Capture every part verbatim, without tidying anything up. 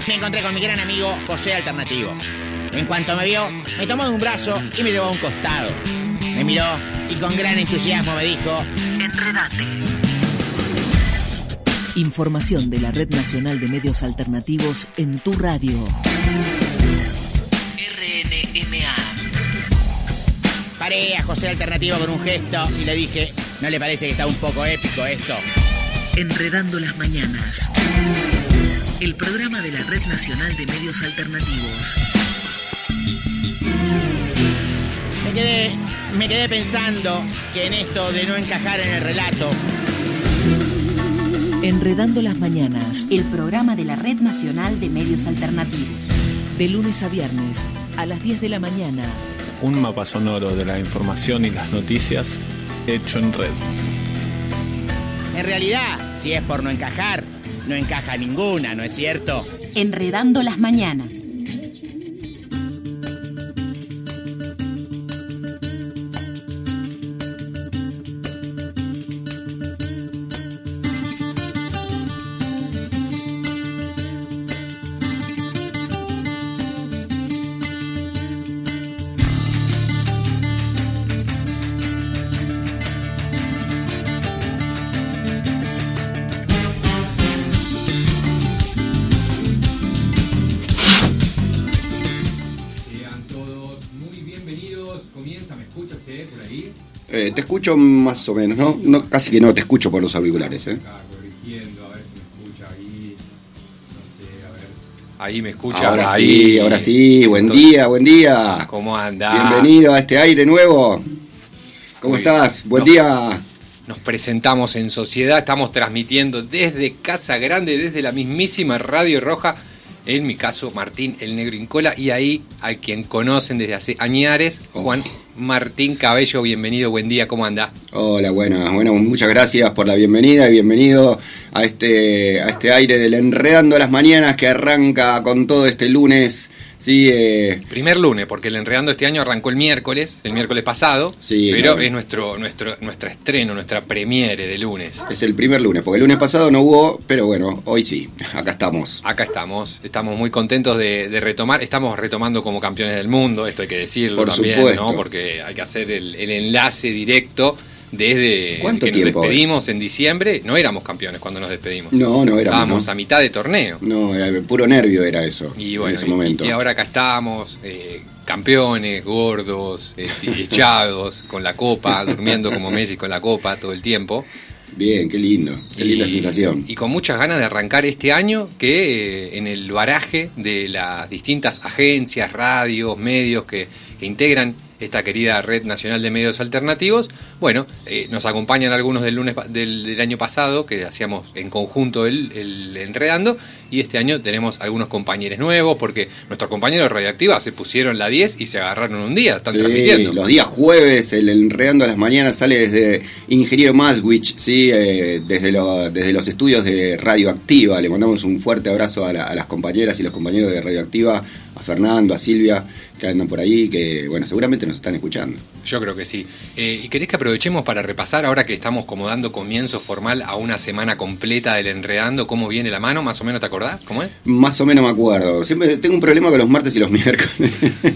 Me encontré con mi gran amigo José Alternativo. En cuanto me vio, me tomó de un brazo y me llevó a un costado. Me miró y con gran entusiasmo me dijo: Enredate. Información de la Red Nacional de Medios Alternativos en tu radio. R N M A. Paré a José Alternativo con un gesto y le dije: ¿no le parece que está un poco épico esto? Enredando las mañanas. El programa de la Red Nacional de Medios Alternativos. Me quedé, me quedé pensando que en esto de no encajar en el relato. Enredando las mañanas. El programa de la Red Nacional de Medios Alternativos. De lunes a viernes, a las diez de la mañana. Un mapa sonoro de la información y las noticias hecho en red. En realidad, si es por no encajar, no encaja ninguna, ¿no es cierto? Enredando las mañanas. Eh, te escucho más o menos, ¿no? no casi que no, te escucho por los auriculares, ¿eh? Acá, corrigiendo, a ver si me escucha ahí. No sé, a ver. Ahí me escucha. Ahora ahí. sí, ahora sí. Buen Entonces, día, buen día. ¿Cómo anda? Bienvenido a este aire nuevo. ¿Cómo Muy estás? Buen nos, día. Nos presentamos en sociedad, estamos transmitiendo desde Casa Grande, desde la mismísima Radio Roja. En mi caso, Martín el Negro Incola, y ahí al quien conocen desde hace añares, Juan oh. Martín Cabello. Bienvenido, buen día, ¿cómo anda? Hola, buenas, bueno, muchas gracias por la bienvenida y bienvenido a este, a este aire del Enredando las Mañanas que arranca con todo este lunes. Sí, eh... primer lunes, porque el Enredando este año arrancó el miércoles, el miércoles pasado, sí, pero no, es nuestro, nuestro, nuestra estreno, nuestra premiere de lunes. Es el primer lunes, porque el lunes pasado no hubo, pero bueno, hoy sí, acá estamos. Acá estamos, estamos muy contentos de, de retomar, estamos retomando como campeones del mundo, esto hay que decirlo Por también, supuesto. ¿no? Porque hay que hacer el, el enlace directo. Desde que nos despedimos es? en diciembre, no éramos campeones cuando nos despedimos. No, no éramos. Estábamos ¿no? a mitad de torneo. No, era puro nervio era eso y bueno, en ese momento. Y, y ahora acá estamos, eh, campeones, gordos, eh, echados, con la copa, durmiendo como Messi con la copa todo el tiempo. Bien, qué lindo, qué linda y, sensación. Y con muchas ganas de arrancar este año que eh, en el baraje de las distintas agencias, radios, medios que, que integran esta querida Red Nacional de Medios Alternativos, bueno, eh, nos acompañan algunos del lunes del, del año pasado, que hacíamos en conjunto el, el Enredando, y este año tenemos algunos compañeros nuevos, porque nuestros compañeros de Radioactiva se pusieron la diez y se agarraron un día, están sí, transmitiendo. Los días jueves, el Enredando a las Mañanas sale desde Ingeniero Maswich, ¿sí? eh, desde, lo, desde los estudios de Radioactiva. Le mandamos un fuerte abrazo a, la, a las compañeras y los compañeros de Radioactiva, a Fernando, a Silvia, que andan por ahí, que bueno, seguramente nos están escuchando. Yo creo que sí. Eh, ¿Y querés que aprovechemos para repasar, ahora que estamos como dando comienzo formal a una semana completa del Enredando, cómo viene la mano? ¿Más o menos te acordás? ¿Cómo es? Más o menos me acuerdo. Siempre tengo un problema con los martes y los miércoles.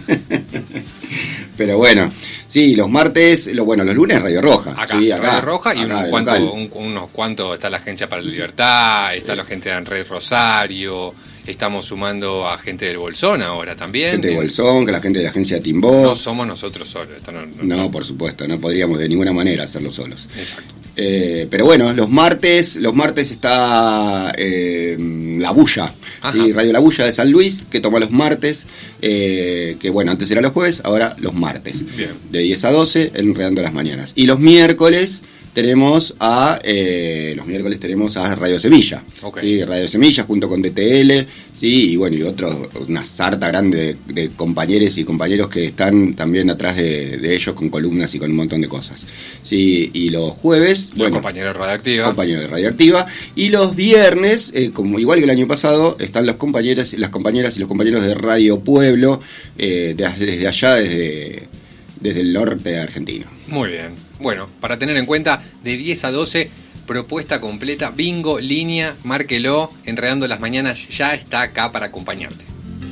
Pero bueno, sí, los martes, lo bueno, los lunes Radio Roja. Acá, sí, acá Radio Roja, y acá, unos, cuanto, un, unos cuantos, está la Agencia para la Libertad, está sí. la gente de Red Rosario. Estamos sumando a gente del Bolsón ahora también. Gente de Bolsón, que la gente de la agencia Timbó. No somos nosotros solos. Esto no, no, no, por supuesto, no podríamos de ninguna manera hacerlo solos. Exacto. Eh, pero bueno, los martes, los martes está eh, La Bulla, ¿sí? Radio La Bulla de San Luis, que toma los martes, eh, que bueno, antes era los jueves, ahora los martes. Bien. De diez a doce, Enredando las Mañanas. Y los miércoles tenemos a eh, los miércoles tenemos a Radio Semilla, okay. ¿sí? Radio Semilla junto con D T L, sí, y bueno, y otros, una sarta grande de, de compañeros y compañeros que están también atrás de, de ellos con columnas y con un montón de cosas, sí, y los jueves, los bueno, compañeros de Radioactiva, compañeros de Radioactiva, y los viernes, eh, como igual que el año pasado, están los compañeros, las compañeras y los compañeros de Radio Pueblo, eh, de, desde allá, desde desde el norte argentino. Muy bien. Bueno, para tener en cuenta, de diez a doce, propuesta completa, bingo, línea, márquelo, Enredando las Mañanas ya está acá para acompañarte.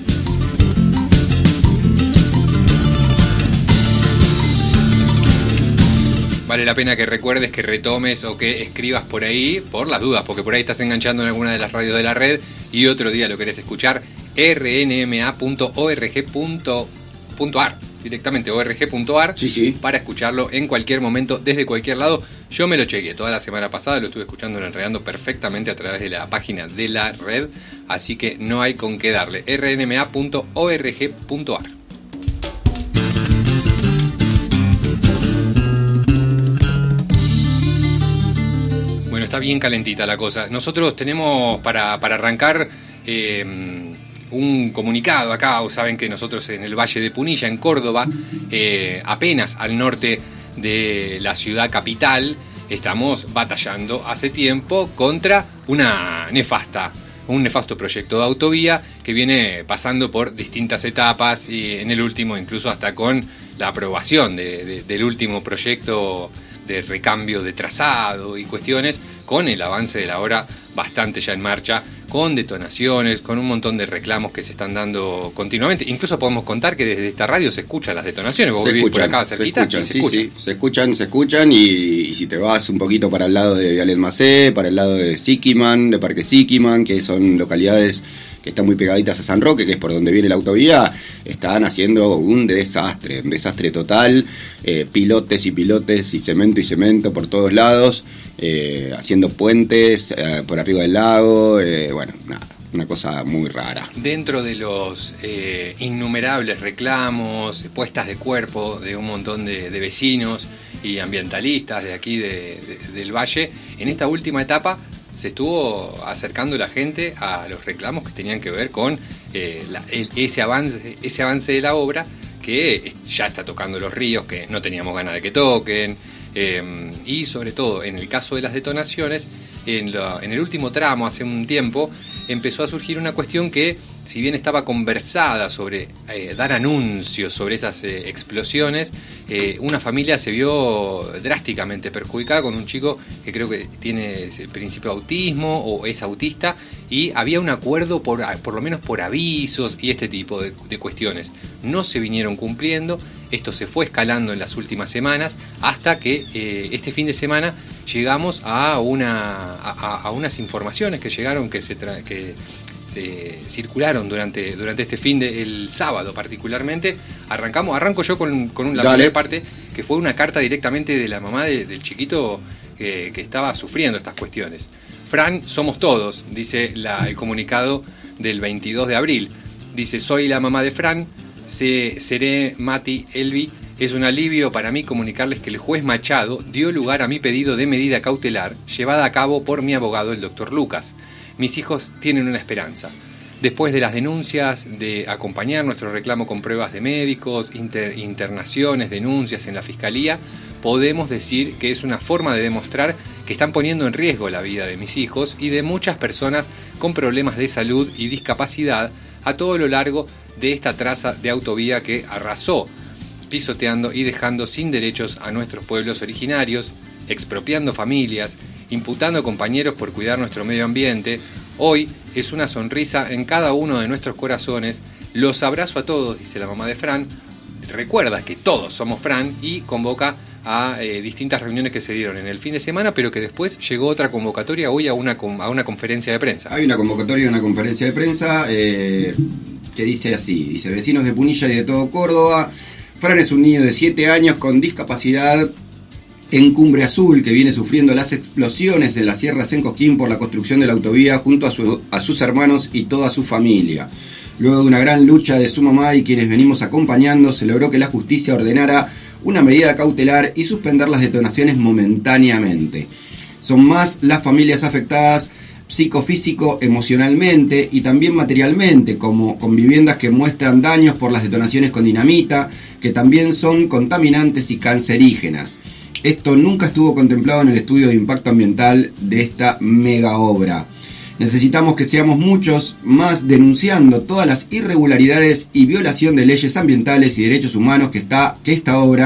Vale la pena que recuerdes, que retomes o que escribas por ahí, por las dudas, porque por ahí estás enganchando en alguna de las radios de la red y otro día lo querés escuchar, r n m a punto org punto a r, directamente org punto a r, sí, sí. para escucharlo en cualquier momento, desde cualquier lado. Yo me lo chequeé toda la semana pasada, lo estuve escuchando en Enredando perfectamente a través de la página de la red, así que no hay con qué darle, r n m a punto org punto a r. Bueno, está bien calentita la cosa. Nosotros tenemos para, para arrancar eh, un comunicado acá. Saben que nosotros en el Valle de Punilla, en Córdoba, eh, apenas al norte de la ciudad capital, estamos batallando hace tiempo contra una nefasta, un nefasto proyecto de autovía que viene pasando por distintas etapas y en el último incluso hasta con la aprobación de, de, del último proyecto de recambio de trazado y cuestiones, con el avance de la obra bastante ya en marcha, con detonaciones, con un montón de reclamos que se están dando continuamente. Incluso podemos contar que desde esta radio se escuchan las detonaciones. Vos se vivís escuchan, por acá cerquita, se escuchan, se sí, escuchan. sí, se escuchan, se escuchan y, y si te vas un poquito para el lado de Vialet Macé, para el lado de Siquiman, de Parque Siquiman, que son localidades que están muy pegaditas a San Roque, que es por donde viene la autovía, están haciendo un desastre, un desastre total, eh, pilotes y pilotes y cemento y cemento por todos lados, eh, haciendo puentes eh, por arriba del lago, eh, bueno, nada, una cosa muy rara. Dentro de los eh, innumerables reclamos, puestas de cuerpo de un montón de, de vecinos y ambientalistas de aquí de, de, del Valle, en esta última etapa se estuvo acercando la gente a los reclamos que tenían que ver con eh, la, el, ese avance ese avance de la obra que ya está tocando los ríos que no teníamos ganas de que toquen, eh, y sobre todo en el caso de las detonaciones, en, lo, en el último tramo hace un tiempo empezó a surgir una cuestión que, si bien estaba conversada sobre eh, dar anuncios sobre esas eh, explosiones, eh, una familia se vio drásticamente perjudicada con un chico que creo que tiene el principio de autismo o es autista, y había un acuerdo por, por lo menos por avisos y este tipo de, de cuestiones. No se vinieron cumpliendo, esto se fue escalando en las últimas semanas hasta que eh, este fin de semana llegamos a, una, a, a unas informaciones que llegaron, que se tra- que se circularon durante, durante este fin de el sábado particularmente. Arrancamos, arranco yo con, con una primera parte, que fue una carta directamente de la mamá de, del chiquito que, que estaba sufriendo estas cuestiones. Fran, somos todos, dice la, el comunicado del veintidós de abril. Dice, soy la mamá de Fran, se, seré Mati Elvi. Es un alivio para mí comunicarles que el juez Machado dio lugar a mi pedido de medida cautelar llevada a cabo por mi abogado, el doctor Lucas. Mis hijos tienen una esperanza. Después de las denuncias, de acompañar nuestro reclamo con pruebas de médicos, inter, internaciones, denuncias en la fiscalía, podemos decir que es una forma de demostrar que están poniendo en riesgo la vida de mis hijos y de muchas personas con problemas de salud y discapacidad a todo lo largo de esta traza de autovía que arrasó, pisoteando y dejando sin derechos a nuestros pueblos originarios, expropiando familias, imputando compañeros por cuidar nuestro medio ambiente. Hoy es una sonrisa en cada uno de nuestros corazones. Los abrazo a todos, dice la mamá de Fran. Recuerda que todos somos Fran y convoca a eh, distintas reuniones que se dieron en el fin de semana, pero que después llegó otra convocatoria hoy a una, a una conferencia de prensa. Hay una convocatoria, una conferencia de prensa eh, que dice así, dice: vecinos de Punilla y de todo Córdoba, Fran es un niño de siete años con discapacidad en Cumbre Azul, que viene sufriendo las explosiones en la Sierra San Cosquín por la construcción de la autovía junto a, su, a sus hermanos y toda su familia. Luego de una gran lucha de su mamá y quienes venimos acompañando, se logró que la justicia ordenara una medida cautelar y suspender las detonaciones momentáneamente. Son más las familias afectadas psicofísico, emocionalmente y también materialmente, como con viviendas que muestran daños por las detonaciones con dinamita, que también son contaminantes y cancerígenas. Esto nunca estuvo contemplado en el estudio de impacto ambiental de esta mega obra. Necesitamos que seamos muchos más denunciando todas las irregularidades y violación de leyes ambientales y derechos humanos que, está, que esta obra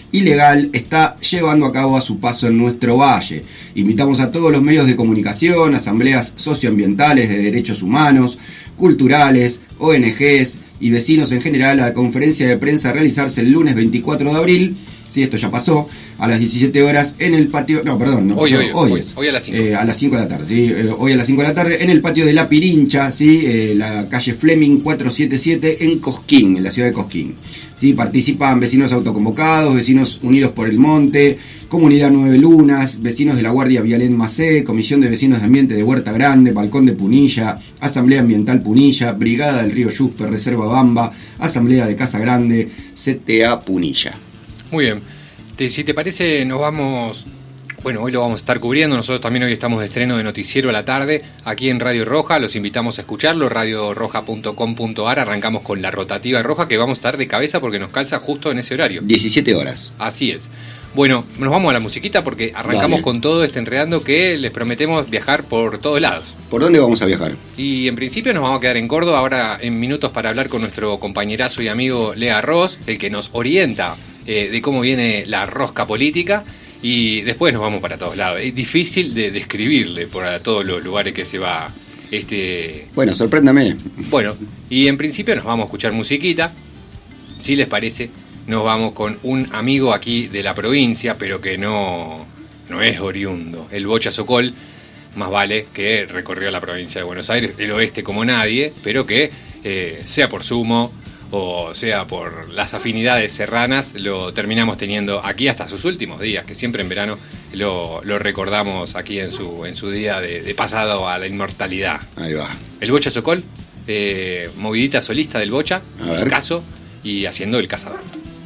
ilegal está llevando a cabo a su paso en nuestro valle. Invitamos a todos los medios de comunicación, asambleas socioambientales de derechos humanos, culturales, O N Ges y vecinos en general a la conferencia de prensa a realizarse el lunes veinticuatro de abril. Sí, esto ya pasó, a las diecisiete horas en el patio, no, perdón, no, hoy, no, hoy, hoy, hoy es, hoy a las cinco. Eh, a las cinco de la tarde, ¿sí? Eh, hoy a las cinco de la tarde en el patio de La Pirincha, ¿sí? Eh, la calle Fleming cuatrocientos setenta y siete en Cosquín, en la ciudad de Cosquín. ¿Sí? Participan vecinos autoconvocados, vecinos unidos por el monte, Comunidad Nueve Lunas, vecinos de la Guardia Vialén Macé, Comisión de Vecinos de Ambiente de Huerta Grande, Balcón de Punilla, Asamblea Ambiental Punilla, Brigada del Río Yuspe, Reserva Bamba, Asamblea de Casa Grande, C T A Punilla. Muy bien. Te, si te parece, nos vamos... Bueno, hoy lo vamos a estar cubriendo. Nosotros también hoy estamos de estreno de Noticiero a la tarde aquí en Radio Roja. Los invitamos a escucharlo, radio roja punto com punto a r. Arrancamos con la rotativa roja, que vamos a estar de cabeza porque nos calza justo en ese horario. diecisiete horas. Así es. Bueno, nos vamos a la musiquita porque arrancamos Dale. con todo este enredando que les prometemos viajar por todos lados. ¿Por dónde vamos a viajar? Y en principio nos vamos a quedar en Córdoba ahora en minutos para hablar con nuestro compañerazo y amigo Lea Ross, el que nos orienta eh, de cómo viene la rosca política. Y después nos vamos para todos lados. Es difícil de describirle por a todos los lugares que se va este... Bueno, sorpréndame. Bueno, y en principio nos vamos a escuchar musiquita. Si les parece, nos vamos con un amigo aquí de la provincia, pero que no, no es oriundo. El Bocha Sokol, más vale que recorrió la provincia de Buenos Aires, el oeste como nadie, pero que eh, sea por sumo o sea por las afinidades serranas, lo terminamos teniendo aquí hasta sus últimos días, que siempre en verano lo, lo recordamos aquí en su, en su día de, de pasado a la inmortalidad. Ahí va. El Bocha Sokol, eh, movidita solista del Bocha, A ver. caso y haciendo el cazador.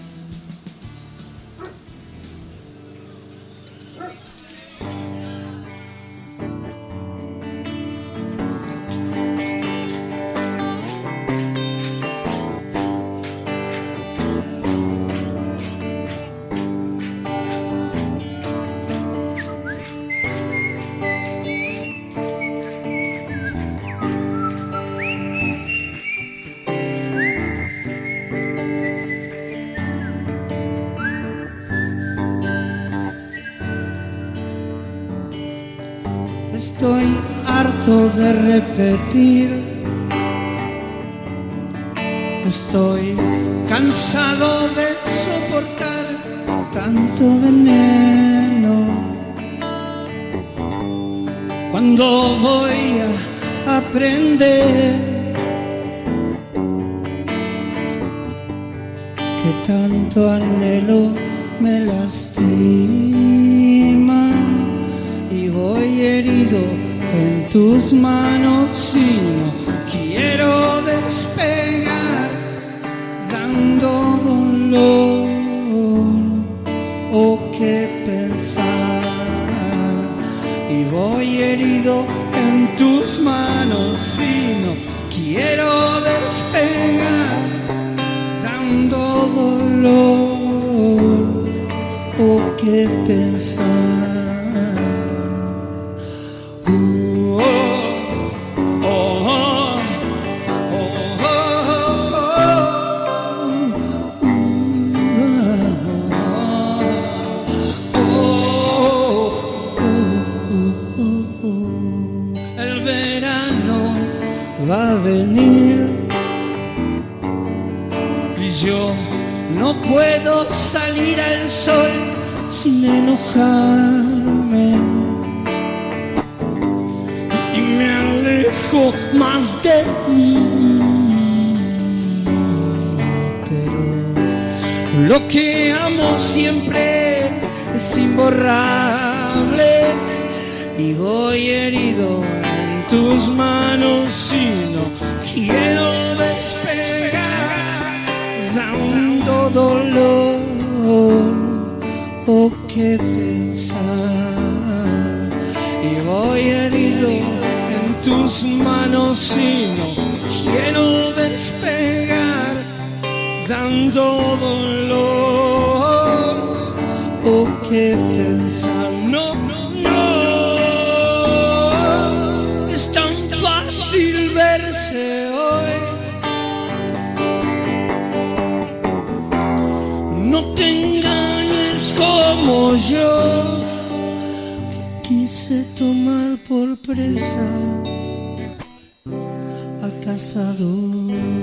Estoy harto de repetir, estoy cansado de soportar tanto veneno. ¿Cuándo voy a aprender que tanto anhelo me lastima? Y voy herido en tus manos y no quiero despegar, dando dolor o qué pensar. Y voy herido en tus manos y no quiero despegar, dando dolor o qué pensar. Va a venir y yo no puedo salir al sol sin enojarme y me alejo más de mí, pero lo que amo siempre es imborrable y voy herido en tus manos y no quiero despegar, dando dolor o qué pensar. Y voy herido en tus manos y no quiero despegar, dando dolor o qué pensar. No, fácil verse hoy, no te engañes como yo, que quise tomar por presa al cazador.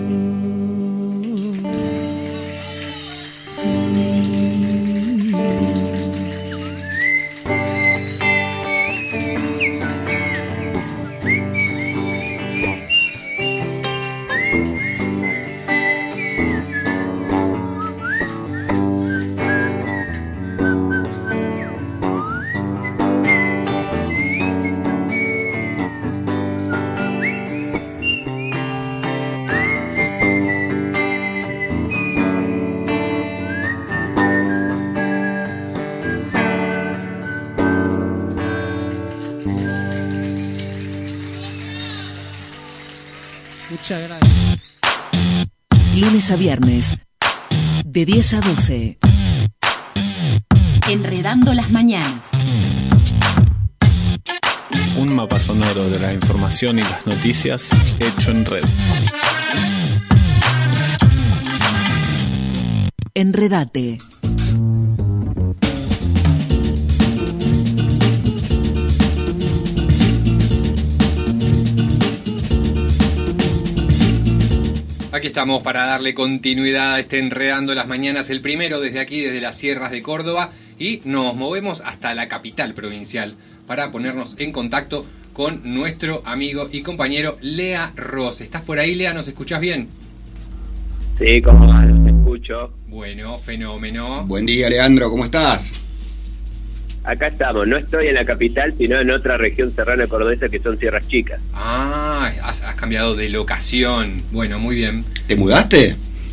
Muchas gracias. Lunes a viernes, de diez a doce. Enredando las mañanas. Un mapa sonoro de la información y las noticias hecho en red. Enredate. Aquí estamos para darle continuidad a este Enredando las Mañanas, el primero desde aquí, desde las sierras de Córdoba, y nos movemos hasta la capital provincial para ponernos en contacto con nuestro amigo y compañero Lea Ross. ¿Estás por ahí, Lea? ¿Nos escuchás bien? Sí, ¿cómo va? Los escucho. Bueno, fenómeno. Buen día, Leandro, ¿cómo estás? Acá estamos, no estoy en la capital, sino en otra región serrana cordobesa que son Sierras Chicas. Ah, has, has cambiado de locación. Bueno, muy bien. ¿Te mudaste?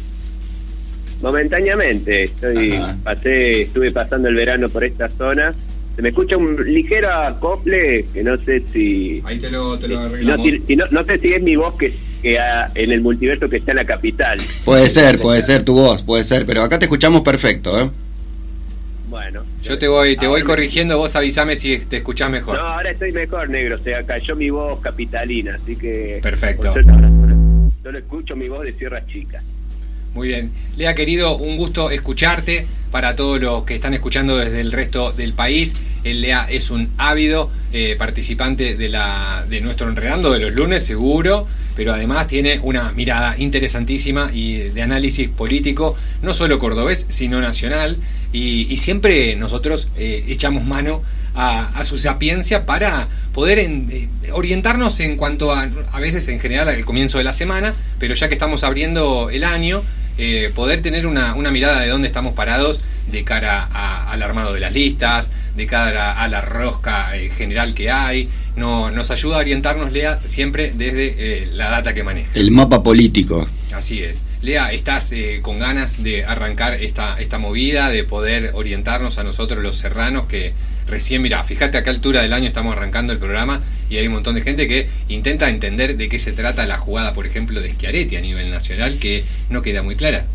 Momentáneamente, estoy, Ajá. pasé, estuve pasando el verano por esta zona. Se me escucha un ligero acople que no sé si... Ahí te lo, te lo no, arreglamos. si, si no, no sé si es mi voz que, que a, en el multiverso que está en la capital. Puede ser, puede ser tu voz, puede ser, pero acá te escuchamos perfecto, ¿eh? Bueno. Yo te voy te voy ahora corrigiendo, vos avísame si te escuchás me- mejor. No, ahora estoy mejor, negro. O sea, cayó mi voz capitalina, así que... Perfecto. por suerte ahora solo, solo escucho mi voz de Sierras Chicas. Muy bien. Lea, querido, un gusto escucharte. Para todos los que están escuchando desde el resto del país, el Lea es un ávido eh, participante de la de nuestro Enredando de los lunes, seguro, pero además tiene una mirada interesantísima y de análisis político, no solo cordobés, sino nacional, y, y siempre nosotros eh, echamos mano a, a su sapiencia para poder en, eh, orientarnos en cuanto a, a veces en general al comienzo de la semana, pero ya que estamos abriendo el año, eh, poder tener una, una mirada de dónde estamos parados de cara a, al armado de las listas, de cara a la rosca eh, general que hay. No, nos ayuda a orientarnos, Lea, siempre desde eh, la data que maneja. El mapa político. Así es. Lea, ¿estás eh, con ganas de arrancar esta, esta movida, de poder orientarnos a nosotros los serranos que recién, mirá, fíjate a qué altura del año estamos arrancando el programa y hay un montón de gente que intenta entender de qué se trata la jugada, por ejemplo, de Schiaretti a nivel nacional, que no queda muy clara?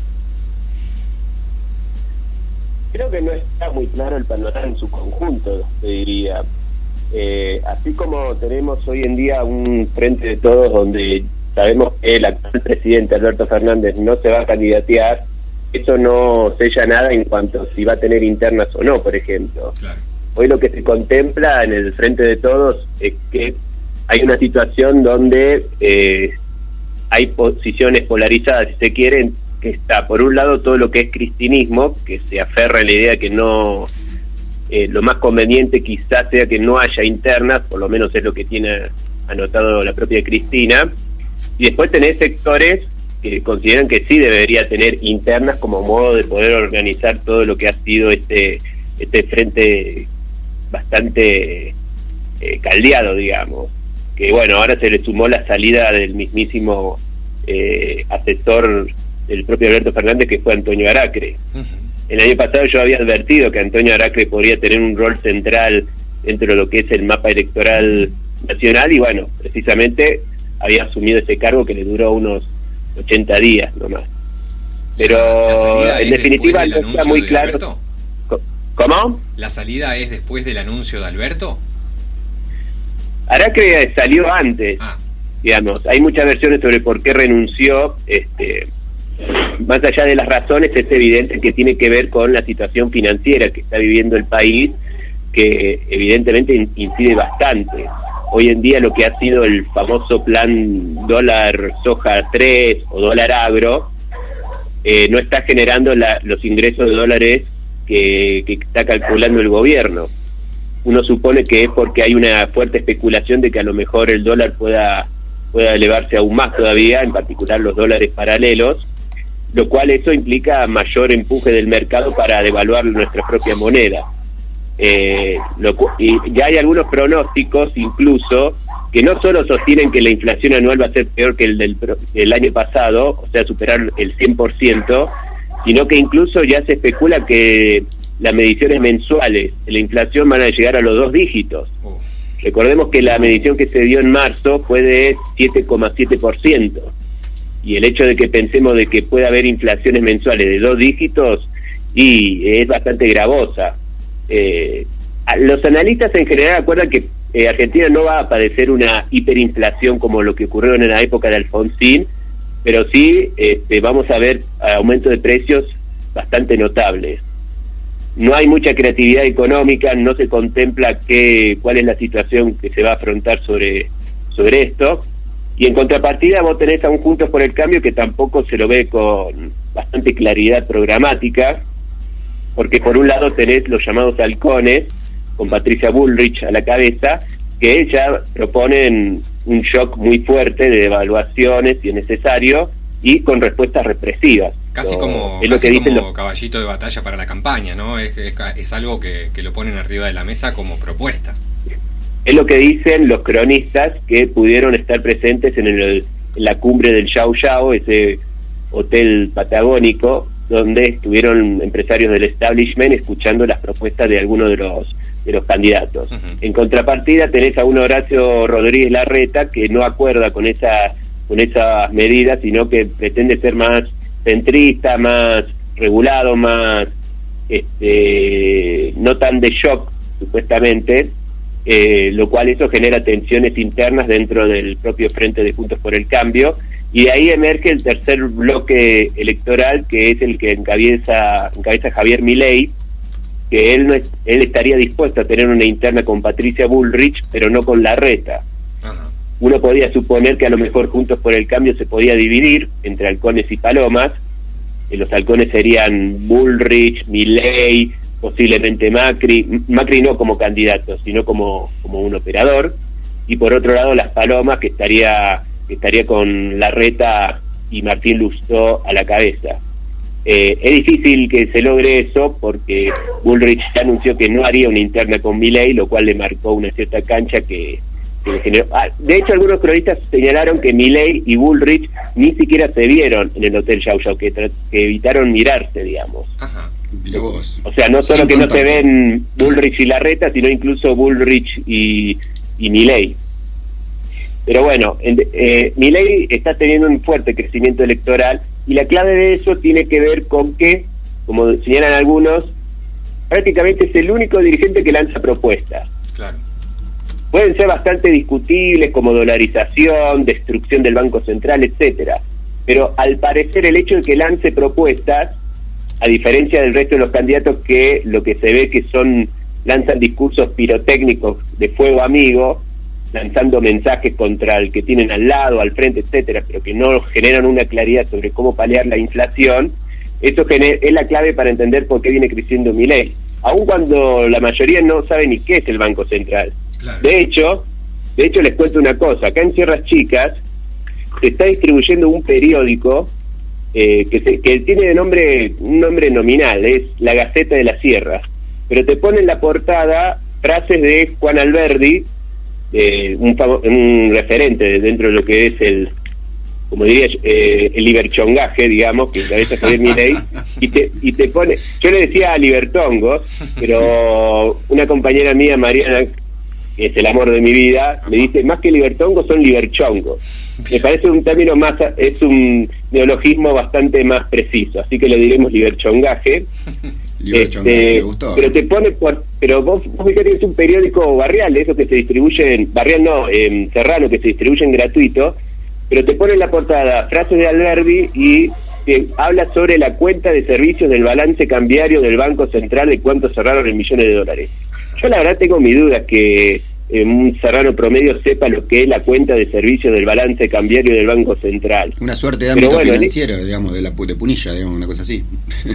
Creo que no está muy claro el panorama en su conjunto, te diría. Eh, así como tenemos hoy en día un frente de todos donde sabemos que el actual presidente Alberto Fernández no se va a candidatear, eso no sella nada en cuanto a si va a tener internas o no, por ejemplo. Claro. Hoy lo que se contempla en el frente de todos es que hay una situación donde eh, hay posiciones polarizadas, si se quieren, que está por un lado todo lo que es cristinismo, que se aferra a la idea que no, eh, lo más conveniente quizás sea que no haya internas, por lo menos es lo que tiene anotado la propia Cristina, y después tenés sectores que consideran que sí debería tener internas como modo de poder organizar todo lo que ha sido este este frente bastante eh, caldeado, digamos, que bueno, ahora se le sumó la salida del mismísimo eh, asesor del propio Alberto Fernández, que fue Antonio Aracre. Uh-huh. El año pasado yo había advertido que Antonio Aracre podría tener un rol central dentro de lo que es el mapa electoral nacional, y bueno, precisamente había asumido ese cargo que le duró unos ochenta días nomás. Pero ¿La salida en es definitiva después del no está anuncio muy de claro. Alberto? ¿Cómo? ¿La salida es después del anuncio de Alberto? Aracre salió antes, Ah. digamos. Hay muchas versiones sobre por qué renunció. Este, más allá de las razones, es evidente que tiene que ver con la situación financiera que está viviendo el país, que evidentemente incide bastante. Hoy en día lo que ha sido el famoso plan dólar soja tres o dólar agro, eh, no está generando la, los ingresos de dólares que, que está calculando el gobierno. Uno supone que es porque hay una fuerte especulación de que a lo mejor el dólar pueda, pueda elevarse aún más todavía, en particular los dólares paralelos, lo cual eso implica mayor empuje del mercado para devaluar nuestra propia moneda. Eh, lo, y ya hay algunos pronósticos incluso que no solo sostienen que la inflación anual va a ser peor que el del, del año pasado, o sea, superar el cien por ciento, sino que incluso ya se especula que las mediciones mensuales de la inflación van a llegar a los dos dígitos. Recordemos que la medición que se dio en marzo fue de siete coma siete por ciento, y el hecho de que pensemos de que pueda haber inflaciones mensuales de dos dígitos y es bastante gravosa. Eh, los analistas en general acuerdan que eh, Argentina no va a padecer una hiperinflación como lo que ocurrió en la época de Alfonsín, pero sí este, vamos a ver aumento de precios bastante notables. No hay mucha creatividad económica, no se contempla qué, cuál es la situación que se va a afrontar sobre, sobre esto, y en contrapartida vos tenés a un Juntos por el Cambio que tampoco se lo ve con bastante claridad programática, porque por un lado tenés los llamados halcones, con Patricia Bullrich a la cabeza, que ya proponen un shock muy fuerte de devaluaciones si es necesario, y con respuestas represivas. Casi no, como, es casi lo que dicen como los... caballito de batalla para la campaña, ¿no? Es, es, es algo que, que lo ponen arriba de la mesa como propuesta. Es lo que dicen los cronistas que pudieron estar presentes en, el, en la cumbre del Yao Yao, ese hotel patagónico, donde estuvieron empresarios del establishment escuchando las propuestas de algunos de los de los candidatos. Uh-huh. En contrapartida tenés a un Horacio Rodríguez Larreta que no acuerda con esa con esas medidas, sino que pretende ser más centrista, más regulado, más este, no tan de shock, supuestamente, eh, lo cual eso genera tensiones internas dentro del propio Frente de Juntos por el Cambio, y de ahí emerge el tercer bloque electoral, que es el que encabeza, encabeza Javier Milei, que él no es, él estaría dispuesto a tener una interna con Patricia Bullrich, pero no con Larreta. Ajá. Uno podía suponer que a lo mejor Juntos por el Cambio se podía dividir entre halcones y palomas. Eh, los halcones serían Bullrich, Milei, posiblemente Macri, Macri no como candidato, sino como, como un operador, y por otro lado las palomas, que estaría que estaría con Larreta y Martín Lustó a la cabeza. Eh, es difícil que se logre eso porque Bullrich ya anunció que no haría una interna con Milei, lo cual le marcó una cierta cancha que, que le generó. Ah, de hecho, algunos cronistas señalaron que Milei y Bullrich ni siquiera se vieron en el Hotel Yao Yao, que, que evitaron mirarse, digamos. Ajá. O sea, no solo que no se ven Bullrich y Larreta, sino incluso Bullrich y, y Milei. Pero bueno, eh, Milei está teniendo un fuerte crecimiento electoral, y la clave de eso tiene que ver con que, como señalan algunos, prácticamente es el único dirigente que lanza propuestas. Claro. Pueden ser bastante discutibles, como dolarización, destrucción del Banco Central, etcétera. Pero al parecer el hecho de que lance propuestas, a diferencia del resto de los candidatos que lo que se ve que son lanzan discursos pirotécnicos de fuego amigo, lanzando mensajes contra el que tienen al lado, al frente, etcétera, pero que no generan una claridad sobre cómo paliar la inflación, eso es la clave para entender por qué viene creciendo Milei, aun cuando la mayoría no sabe ni qué es el Banco Central. Claro. De hecho, de hecho les cuento una cosa, acá en Sierras Chicas se está distribuyendo un periódico eh, que, se, que tiene de nombre un nombre nominal, es La Gaceta de las Sierras, pero te pone en la portada frases de Juan Alberdi, Eh, un, un referente dentro de lo que es el, como diría, eh, el liberchongaje, digamos, que encabeza Javier Milei, y te, y te pone, yo le decía libertongos, pero una compañera mía, Mariana, que es el amor de mi vida, me dice, más que libertongos son liberchongos. Me parece un término más, es un neologismo bastante más preciso, así que le diremos liberchongaje. Este, me gustó, pero te pone por, pero vos, vos fíjate que es un periódico barrial, de esos que se distribuyen, barrial no, eh, serrano, que se distribuyen gratuito, pero te pone en la portada frases de Alberdi y que habla sobre la cuenta de servicios del balance cambiario del Banco Central, de cuánto cerraron en millones de dólares. Yo la verdad tengo mi duda que eh, un serrano promedio sepa lo que es la cuenta de servicios del balance cambiario del Banco Central. Una suerte de ámbito bueno, financiero, el... digamos, de la de Punilla, digamos, una cosa así.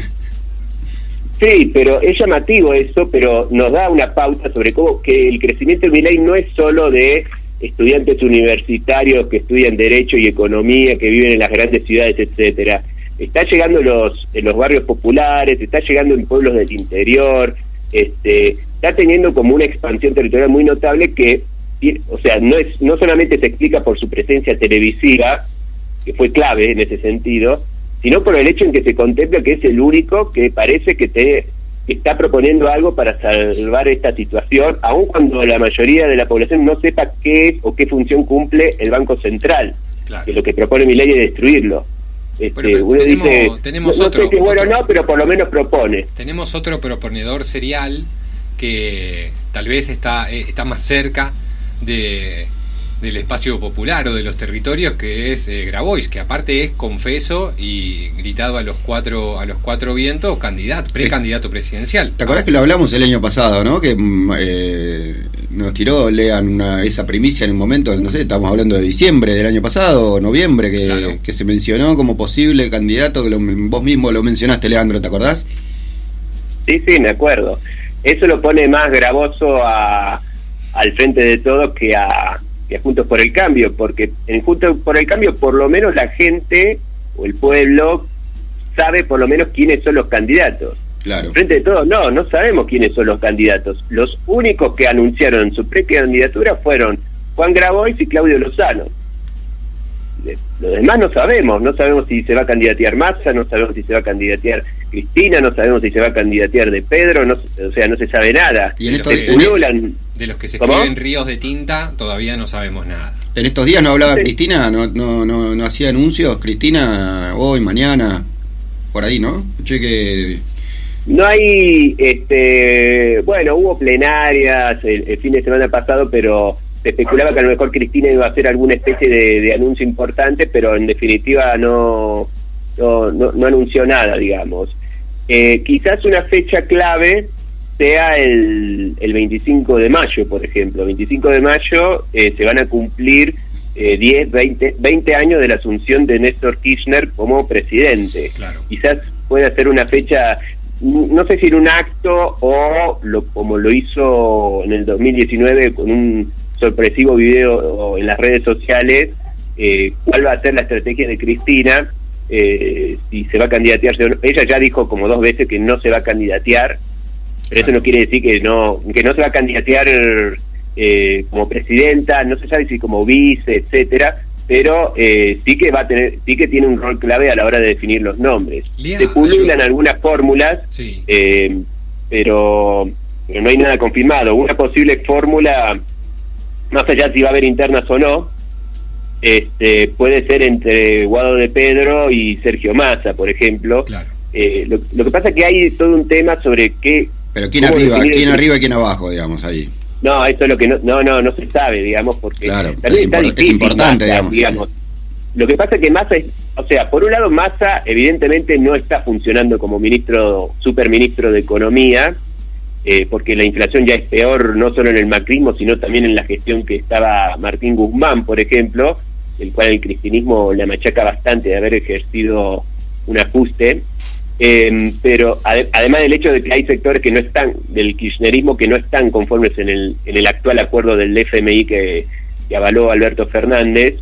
Sí, pero es llamativo eso, pero nos da una pauta sobre cómo que el crecimiento de Milei no es solo de estudiantes universitarios que estudian Derecho y Economía, que viven en las grandes ciudades, etcétera. Está llegando en los, en los barrios populares, está llegando en pueblos del interior, este, está teniendo como una expansión territorial muy notable que, o sea, no es no solamente se explica por su presencia televisiva, que fue clave en ese sentido, sino por el hecho en que se contempla que es el único que parece que te que está proponiendo algo para salvar esta situación, aun cuando la mayoría de la población no sepa qué es o qué función cumple el Banco Central, claro. Que lo que propone Milei es destruirlo. Este, bueno, uno tenemos, dice, tenemos no, otro, no sé si bueno otro, no, pero por lo menos propone. Tenemos otro proponedor serial que tal vez está, está más cerca de del espacio popular o de los territorios, que es eh, Grabois, que aparte es confeso y gritado a los cuatro a los cuatro vientos, candidato, precandidato presidencial. ¿Te acordás que lo hablamos el año pasado, no? Que eh, nos tiró, lean una, esa primicia en un momento, no sé, estamos hablando de diciembre del año pasado, o noviembre, que, claro. que se mencionó como posible candidato, que lo, vos mismo lo mencionaste, Leandro, ¿te acordás? Sí, sí, me acuerdo. Eso lo pone más gravoso a, al Frente de Todos que a que a Juntos por el Cambio, porque en Juntos por el Cambio por lo menos la gente o el pueblo sabe por lo menos quiénes son los candidatos. Claro. Frente de Todos no, no sabemos quiénes son los candidatos. Los únicos que anunciaron su precandidatura fueron Juan Grabois y Claudio Lozano. Lo demás no sabemos, no sabemos si se va a candidatear Massa, no sabemos si se va a candidatear Cristina, no sabemos si se va a candidatear de Pedro, no, o sea, no se sabe nada. Y en estos, de, pululan, de los que se ¿cómo? escriben ríos de tinta, todavía no sabemos nada. En estos días no hablaba Sí. Cristina, no, no, no, no hacía anuncios, Cristina, hoy, mañana, por ahí, ¿no? Escuché que... No hay, este, bueno, hubo plenarias el, el fin de semana pasado, pero se especulaba que a lo mejor Cristina iba a hacer alguna especie de, de anuncio importante, pero en definitiva no, no, no, no anunció nada, digamos. Eh, quizás una fecha clave sea el, el veinticinco de mayo, por ejemplo. veinticinco de mayo eh, se van a cumplir eh, diez, veinte, veinte años de la asunción de Néstor Kirchner como presidente. Claro. Quizás pueda ser una fecha, no sé si en un acto o lo, como lo hizo en el dos mil diecinueve con un sorpresivo video en las redes sociales, eh, cuál va a ser la estrategia de Cristina, eh, si se va a candidatear. Ella ya dijo como dos veces que no se va a candidatear, pero eso no quiere decir que no que no se va a candidatear eh, como presidenta, no se sabe si como vice, etcétera, pero eh, sí que va a tener, sí que tiene un rol clave a la hora de definir los nombres. Lea, se pululan yo... algunas fórmulas, sí. eh, pero, pero no hay nada confirmado. Una posible fórmula, más allá si va a haber internas o no, este, puede ser entre Guado de Pedro y Sergio Massa, por ejemplo. Claro. Eh, lo, lo que pasa es que hay todo un tema sobre qué... Pero quién arriba, quién el... arriba y quién abajo, digamos, ahí. No, eso es lo que no, no, no, no se sabe, digamos, porque claro, también es, está impor- difícil, es importante, Massa, digamos. digamos. Lo que pasa es que Massa es, o sea, por un lado Massa evidentemente no está funcionando como ministro, superministro de Economía, eh, porque la inflación ya es peor no solo en el macrismo, sino también en la gestión que estaba Martín Guzmán, por ejemplo, el cual el cristinismo le machaca bastante de haber ejercido un ajuste. Eh, pero ade- además del hecho de que hay sectores que no están del kirchnerismo que no están conformes en el en el actual acuerdo del F M I que, que avaló Alberto Fernández,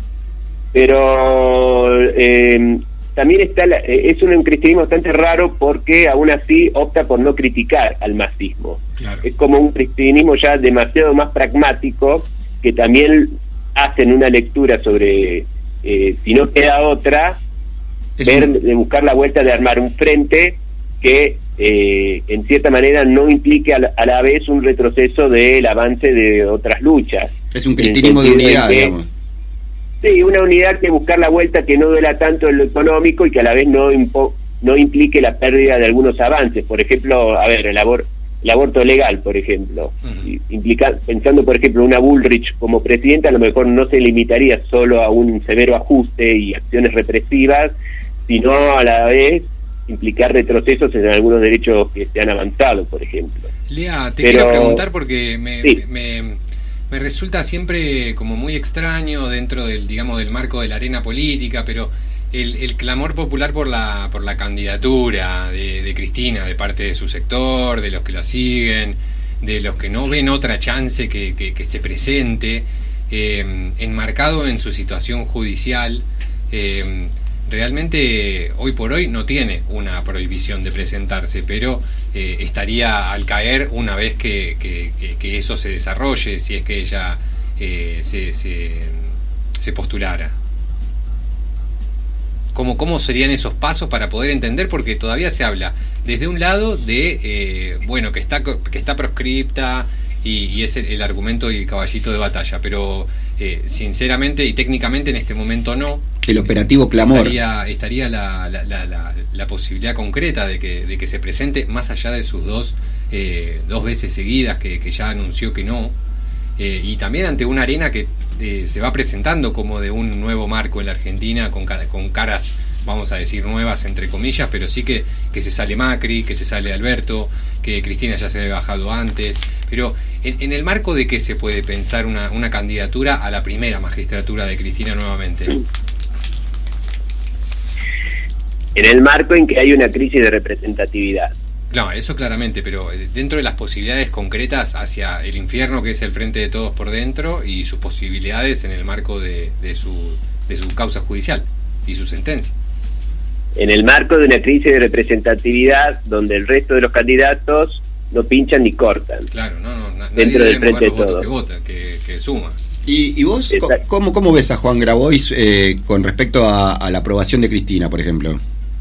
pero eh, también está la, eh, es un cristianismo bastante raro porque aún así opta por no criticar al masismo. Claro. Es como un cristianismo ya demasiado más pragmático, que también hacen una lectura sobre eh, si no queda otra, Es ver, un... de buscar la vuelta de armar un frente que eh, en cierta manera no implique a la, a la vez un retroceso del avance de otras luchas. Es un cristianismo de unidad, que, digamos. Sí, una unidad que buscar la vuelta que no duela tanto en lo económico y que a la vez no impo, no implique la pérdida de algunos avances. Por ejemplo, a ver, el, abor, el aborto legal, por ejemplo. Uh-huh. Implica, pensando, por ejemplo, una Bullrich como presidenta, a lo mejor no se limitaría solo a un severo ajuste y acciones represivas, sino a la vez implicar retrocesos en algunos derechos que se han avanzado, por ejemplo. Lea, te Pero, quiero preguntar porque me, sí. me, me resulta siempre como muy extraño dentro del, digamos, del marco de la arena política, pero el, el clamor popular por la por la candidatura de, de Cristina de parte de su sector, de los que la siguen, de los que no ven otra chance que, que, que se presente, eh, enmarcado en su situación judicial, eh, realmente hoy por hoy no tiene una prohibición de presentarse, pero eh, estaría al caer una vez que, que, que, que eso se desarrolle, si es que ella eh, se, se, se postulara. ¿Cómo, ¿Cómo serían esos pasos para poder entender? Porque todavía se habla desde un lado de, eh, bueno, que está, que está proscripta y, y es el, el argumento y el caballito de batalla, pero eh, sinceramente y técnicamente en este momento no. El operativo clamor. Estaría, estaría la, la, la, la, la posibilidad concreta de que, de que se presente, más allá de sus dos, eh, dos veces seguidas que, que ya anunció que no, eh, y también ante una arena que eh, se va presentando como de un nuevo marco en la Argentina, con, con caras, vamos a decir, nuevas entre comillas, pero sí que, que se sale Macri, que se sale Alberto, que Cristina ya se había bajado antes, pero en, en el marco de que se puede pensar una, una candidatura a la primera magistratura de Cristina nuevamente. En el marco en que hay una crisis de representatividad. No, eso claramente, pero dentro de las posibilidades concretas hacia el infierno que es el Frente de Todos por dentro y sus posibilidades en el marco de, de, su, de su causa judicial y su sentencia. En el marco de una crisis de representatividad donde el resto de los candidatos no pinchan ni cortan. Claro, no, no, nadie dentro debe del Frente de mover los votos Todos. que vota, que, que suma. ¿Y, y vos cómo, cómo ves a Juan Grabois eh, con respecto a, a la aprobación de Cristina, por ejemplo?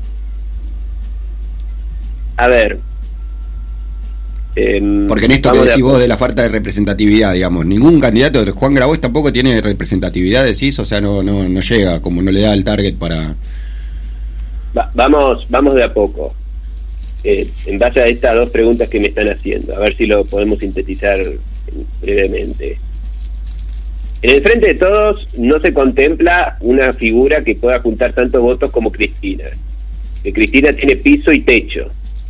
A ver. Eh, Porque en esto que decís vos de la falta de representatividad, digamos, ningún candidato, Juan Grabois tampoco tiene representatividad, decís, o sea, no no no llega, como no le da el target para... Va, vamos, vamos de a poco. Eh, en base a estas dos preguntas que me están haciendo, a ver si lo podemos sintetizar brevemente. En el Frente de Todos no se contempla una figura que pueda juntar tantos votos como Cristina. Que Cristina tiene piso y techo.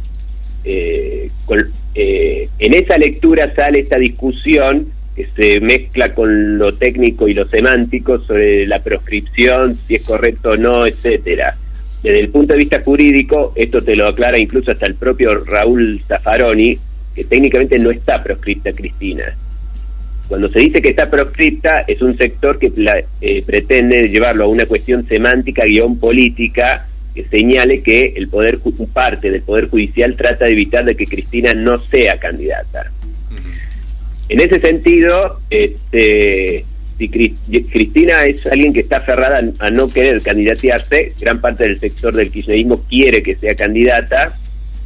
Eh, con, eh, en esa lectura sale esta discusión que se mezcla con lo técnico y lo semántico sobre la proscripción, si es correcto o no, etcétera. Desde el punto de vista jurídico, esto te lo aclara incluso hasta el propio Raúl Zaffaroni, que técnicamente no está proscripta Cristina. Cuando se dice que está proscripta, es un sector que eh, pretende llevarlo a una cuestión semántica guión política, que señale que el poder parte del Poder Judicial trata de evitar de que Cristina no sea candidata. Uh-huh. En ese sentido, este, si Cristina es alguien que está aferrada a no querer candidatearse, gran parte del sector del kirchnerismo quiere que sea candidata.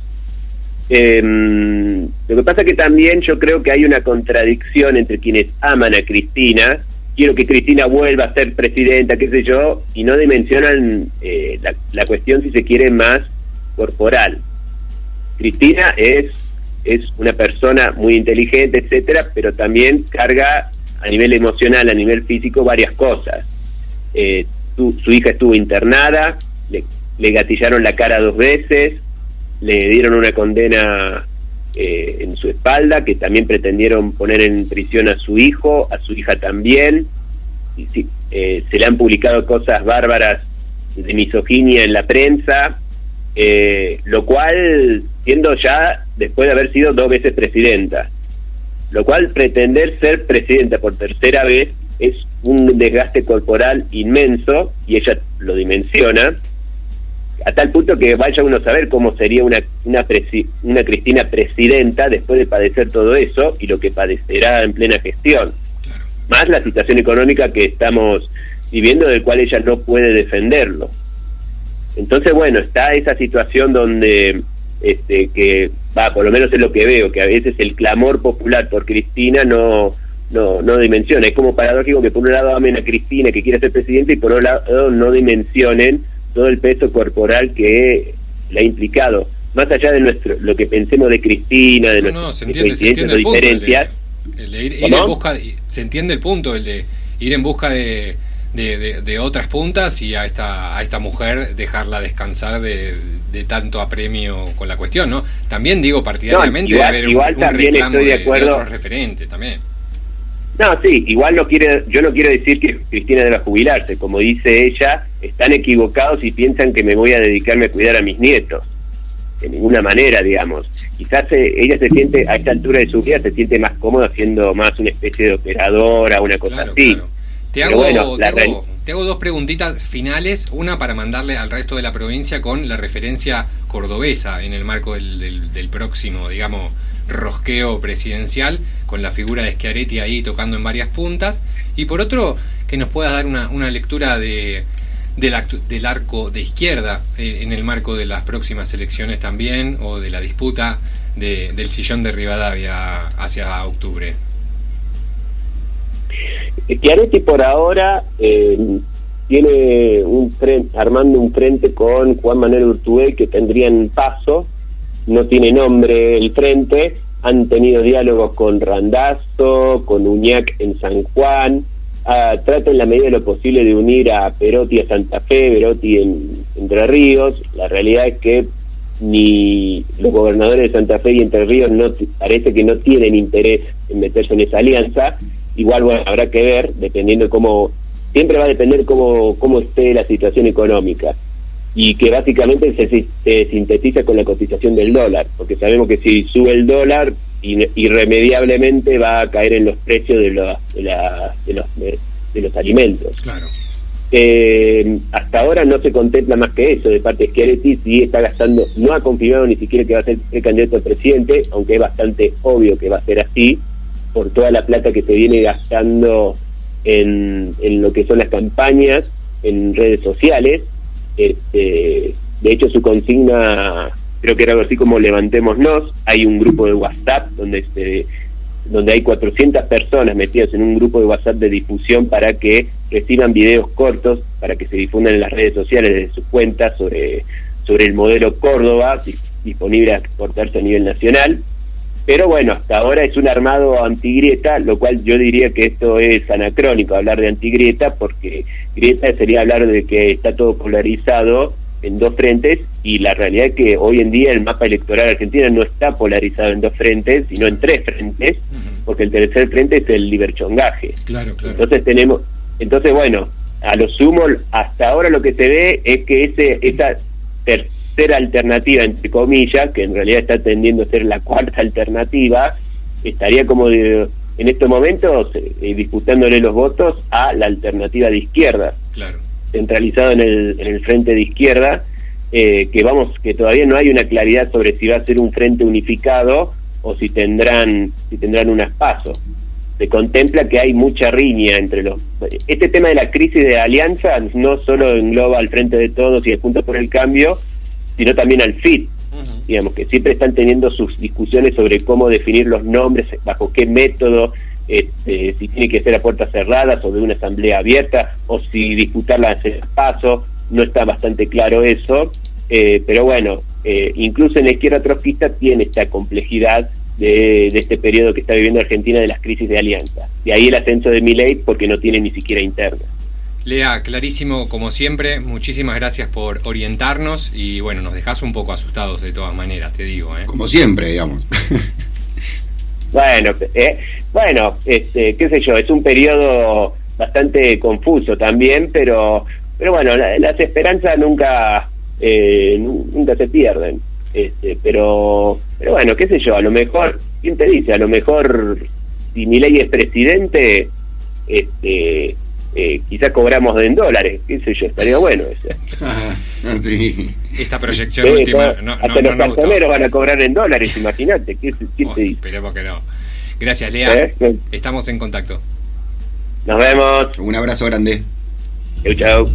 Eh, lo que pasa que también yo creo que hay una contradicción entre quienes aman a Cristina, quiero que Cristina vuelva a ser presidenta, qué sé yo, y no dimensionan eh, la, la cuestión, si se quiere, más corporal. Cristina es es una persona muy inteligente, etcétera, pero también carga a nivel emocional, a nivel físico, varias cosas. Eh, su, su hija estuvo internada, le, le gatillaron la cara dos veces, le dieron una condena Eh, en su espalda, que también pretendieron poner en prisión a su hijo, a su hija también, y, sí, eh, se le han publicado cosas bárbaras de misoginia en la prensa, eh, lo cual, siendo ya después de haber sido dos veces presidenta, lo cual pretender ser presidenta por tercera vez es un desgaste corporal inmenso, y ella lo dimensiona, a tal punto que vaya uno a saber cómo sería una una, presi, una Cristina presidenta después de padecer todo eso y lo que padecerá en plena gestión. Claro. Más la situación económica que estamos viviendo, del cual ella no puede defenderlo. Entonces, bueno, está esa situación donde, este, que va, por lo menos es lo que veo, que a veces el clamor popular por Cristina no no no dimensiona. Es como paradójico que por un lado amen a Cristina, que quiere ser presidente, y por otro lado no dimensionen todo el peso corporal que le ha implicado, más allá de nuestro lo que pensemos de Cristina, de no, nuestras no, se entiende, se entiende o el punto, diferencias. El de, el de ir, ir en busca, se entiende el punto, el de ir en busca de, de, de, de otras puntas y a esta a esta mujer dejarla descansar de, de tanto apremio con la cuestión, ¿no? También digo partidariamente no, igual, debe haber igual un, un también reclamo estoy de, de, acuerdo. de otros referentes también. No, sí, igual no quiere, yo no quiero decir que Cristina deba jubilarse, como dice ella, están equivocados y piensan que me voy a dedicarme a cuidar a mis nietos. De ninguna manera, digamos. Quizás eh, ella se siente, a esta altura de su vida, se siente más cómoda siendo más una especie de operadora, una cosa Claro, así. claro. Te hago, bueno, te, la hago, te hago dos preguntitas finales, una para mandarle al resto de la provincia con la referencia cordobesa en el marco del, del, del próximo, digamos, rosqueo presidencial, con la figura de Schiaretti ahí tocando en varias puntas, y por otro, que nos puedas dar una, una lectura de del, actu, del arco de izquierda eh, en el marco de las próximas elecciones también, o de la disputa de, del sillón de Rivadavia hacia octubre. Schiaretti por ahora eh, tiene un frente, armando un frente con Juan Manuel Urtubey, que tendrían paso, no tiene nombre el frente, han tenido diálogos con Randazzo, con Uñac en San Juan, uh, trata en la medida de lo posible de unir a Perotti a Santa Fe, Perotti en Entre Ríos. La realidad es que ni los gobernadores de Santa Fe y Entre Ríos no parece que no tienen interés en meterse en esa alianza. Igual, bueno, habrá que ver, dependiendo de cómo, siempre va a depender cómo, cómo esté la situación económica, y que básicamente se, se sintetiza con la cotización del dólar, porque sabemos que si sube el dólar, irremediablemente va a caer en los precios de, los de, la, de, los, de, de los alimentos. Claro. Eh, hasta ahora no se contempla más que eso de parte de Schiaretti. Sí está gastando, no ha confirmado ni siquiera que va a ser el candidato a presidente, aunque es bastante obvio que va a ser así, por toda la plata que se viene gastando en, en lo que son las campañas, en redes sociales. Este, de hecho, su consigna creo que era algo así como levantémonos. Hay un grupo de WhatsApp donde se, donde hay cuatrocientas personas metidas en un grupo de WhatsApp de difusión para que reciban videos cortos para que se difundan en las redes sociales de sus cuentas sobre, sobre el modelo Córdoba, disponible a exportarse a nivel nacional. Pero bueno, hasta ahora es un armado antigrieta, lo cual yo diría que esto es anacrónico, hablar de antigrieta, porque grieta sería hablar de que está todo polarizado en dos frentes, y la realidad es que hoy en día el mapa electoral argentino no está polarizado en dos frentes, sino en tres frentes, uh-huh. porque el tercer frente es el liberchongaje. Claro, claro. Entonces tenemos, entonces bueno, a lo sumo, hasta ahora lo que se ve es que ese esa tercera alternativa, entre comillas, que en realidad está tendiendo a ser la cuarta alternativa, estaría como de, en estos momentos eh, disputándole los votos a la alternativa de izquierda, claro, centralizado en el, en el frente de izquierda, eh, que vamos, que todavía no hay una claridad sobre si va a ser un frente unificado o si tendrán si tendrán unas pasos. Se contempla que hay mucha riña entre los... Este tema de la crisis de alianzas no solo engloba al Frente de Todos y el Juntos por el Cambio, sino también al F I T, uh-huh. digamos, que siempre están teniendo sus discusiones sobre cómo definir los nombres, bajo qué método, este, si tiene que ser a puertas cerradas o de una asamblea abierta, o si disputarla en paso. No está bastante claro eso, eh, pero bueno, eh, incluso en la izquierda trotskista tiene esta complejidad de, de este periodo que está viviendo Argentina de las crisis de alianza. De ahí el ascenso de Milei, porque no tiene ni siquiera interna. Lea, clarísimo como siempre, muchísimas gracias por orientarnos y bueno, nos dejás un poco asustados de todas maneras, te digo, ¿eh? Como siempre, digamos. Bueno, eh, bueno, este, qué sé yo, es un periodo bastante confuso también, pero pero bueno, la, las esperanzas nunca eh, nunca se pierden, este, pero pero bueno, qué sé yo, a lo mejor, ¿quién te dice? A lo mejor si Milei es presidente, este Eh, quizás cobramos en dólares, qué sé yo, estaría bueno eso. Ah, sí. Esta proyección sí, última todo, no, hasta no, los no cartoneros van a cobrar en dólares, imagínate. ¿Qué, qué oh, te dice? Esperemos que no. Gracias, Lea. ¿Eh? Estamos en contacto. Nos vemos. Un abrazo grande. Chau, chau.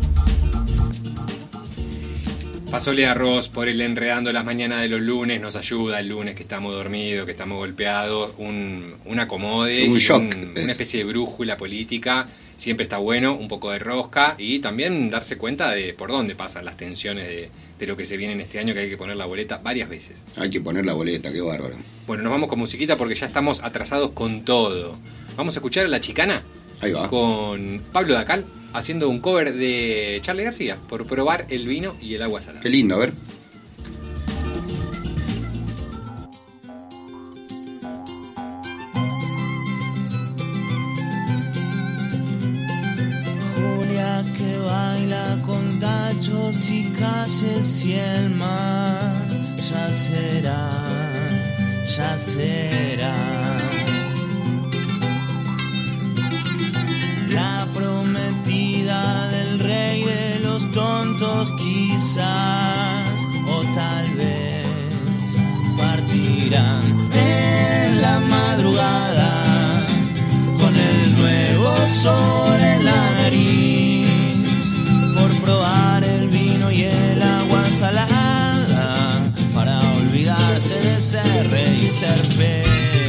Pasó Lea Ross por el Enredando las Mañanas de los lunes, nos ayuda el lunes que estamos dormidos, que estamos golpeados, un, un acomode, un shock, un, una especie de brújula política. Siempre está bueno, un poco de rosca y también darse cuenta de por dónde pasan las tensiones de, de lo que se viene en este año, que hay que poner la boleta varias veces. Hay que poner la boleta, qué bárbaro. Bueno, nos vamos con musiquita porque ya estamos atrasados con todo. ¿Vamos a escuchar a La Chicana? Ahí va. Con Pablo Dacal haciendo un cover de Charly García, Por probar el vino y el agua salada. Qué lindo, a ver. Julia que baila con tachos y calles y el mar ya será, ya será la prometida del rey de los tontos quizás, o tal vez partirán en la madrugada con el nuevo sol en la nariz, por probar el vino y el agua salada, para olvidarse de ser rey y ser feliz.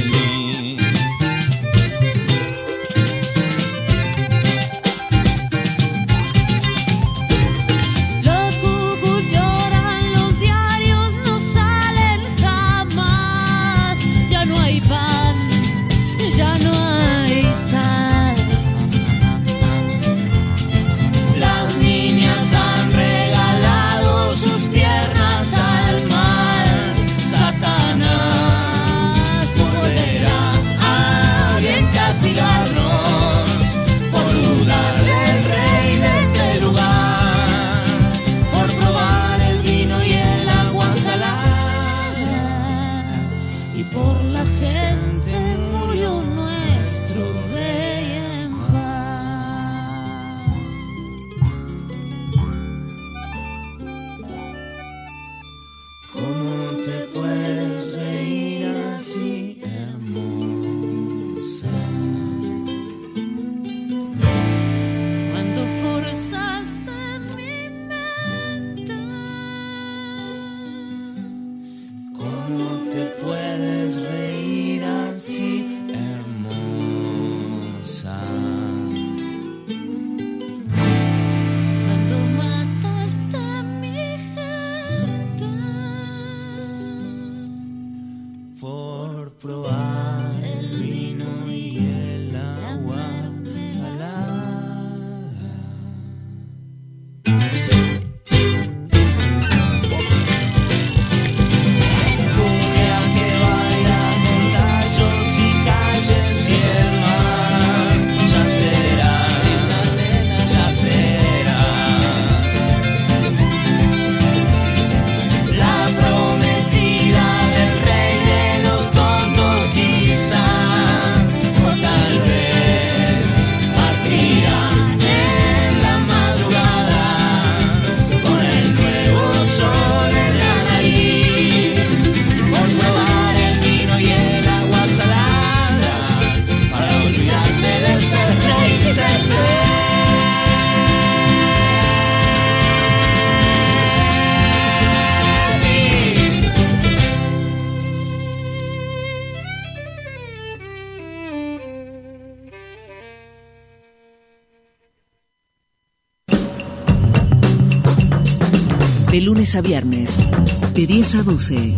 De lunes a viernes, de diez a doce.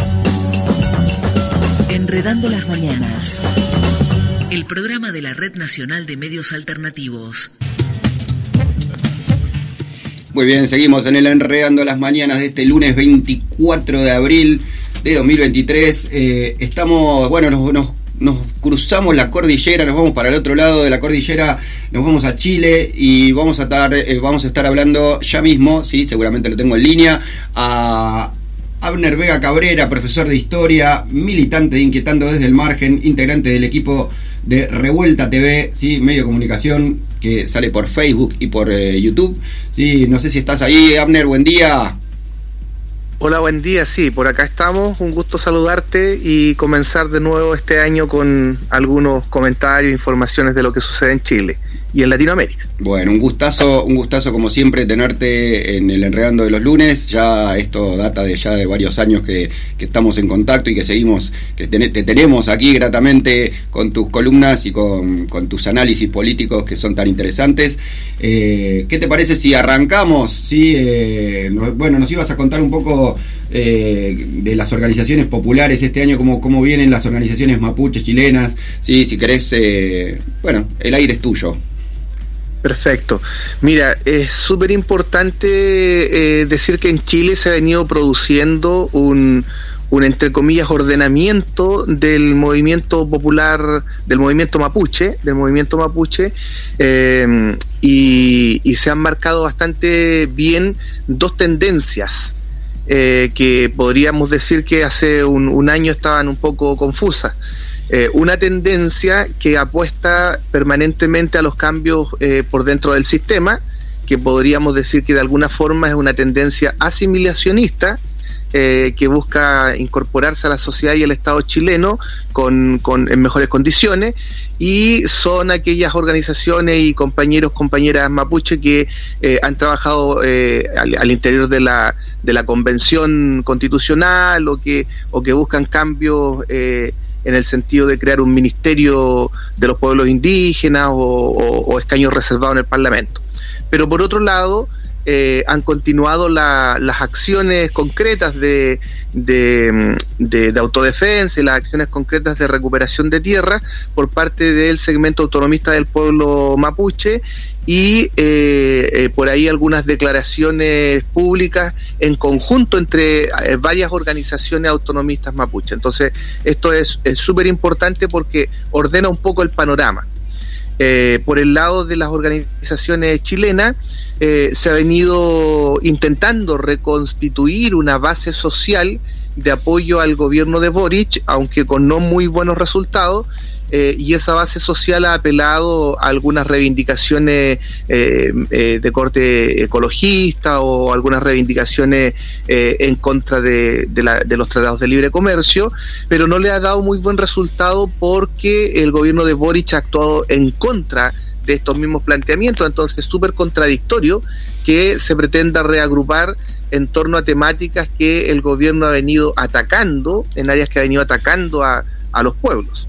Enredando las mañanas. El programa de la Red Nacional de Medios Alternativos. Muy bien, seguimos en el Enredando las Mañanas de este lunes veinticuatro de abril de dos mil veintitrés. Eh, estamos, bueno, nos, nos, nos cruzamos la cordillera, nos vamos para el otro lado de la cordillera, nos vamos a Chile y vamos a estar, eh, vamos a estar hablando ya mismo, sí, seguramente lo tengo en línea, a Abner Vega Cabrera, profesor de historia, militante de Inquietando desde el Margen, integrante del equipo de Revuelta T V, ¿sí? Medio de comunicación que sale por Facebook y por eh, YouTube. Sí, no sé si estás ahí, Abner, buen día. Hola, buen día, sí, por acá estamos, un gusto saludarte y comenzar de nuevo este año con algunos comentarios, informaciones de lo que sucede en Chile. y en Latinoamérica. Bueno, un gustazo, un gustazo como siempre tenerte en el Enredando de los lunes. Ya esto data de ya de varios años que, que estamos en contacto y que seguimos, que te, te tenemos aquí gratamente con tus columnas y con, con tus análisis políticos que son tan interesantes. Eh, ¿Qué te parece si arrancamos? ¿Sí? Eh, no, bueno, nos ibas a contar un poco eh, de las organizaciones populares este año, cómo, cómo vienen las organizaciones mapuches chilenas. Sí, si querés, eh, bueno, el aire es tuyo. Perfecto. Mira, es súper importante eh, decir que en Chile se ha venido produciendo un, un, entre comillas, ordenamiento del movimiento popular, del movimiento mapuche, del movimiento mapuche, eh, y, y se han marcado bastante bien dos tendencias eh, que podríamos decir que hace un, un año estaban un poco confusas. Eh, una tendencia que apuesta permanentemente a los cambios eh, por dentro del sistema, que podríamos decir que de alguna forma es una tendencia asimilacionista, eh, que busca incorporarse a la sociedad y al Estado chileno con, con, en mejores condiciones, y son aquellas organizaciones y compañeros, compañeras mapuche que eh, han trabajado eh, al, al interior de la, de la Convención Constitucional, o que, o que buscan cambios eh, en el sentido de crear un ministerio de los pueblos indígenas o, o, o escaños reservados en el Parlamento. Pero por otro lado, eh, han continuado la, las acciones concretas de, de, de, de autodefensa y las acciones concretas de recuperación de tierra por parte del segmento autonomista del pueblo mapuche, y eh, eh, por ahí algunas declaraciones públicas en conjunto entre eh, varias organizaciones autonomistas mapuche. Entonces, esto es súper importante porque ordena un poco el panorama. Eh, por el lado de las organizaciones chilenas, eh, se ha venido intentando reconstituir una base social de apoyo al gobierno de Boric, aunque con no muy buenos resultados, eh, y esa base social ha apelado a algunas reivindicaciones eh, eh, de corte ecologista, o algunas reivindicaciones eh, en contra de, de, la, de los tratados de libre comercio, pero no le ha dado muy buen resultado porque el gobierno de Boric ha actuado en contra de estos mismos planteamientos. Entonces es súper contradictorio que se pretenda reagrupar en torno a temáticas que el gobierno ha venido atacando, en áreas que ha venido atacando a, a los pueblos.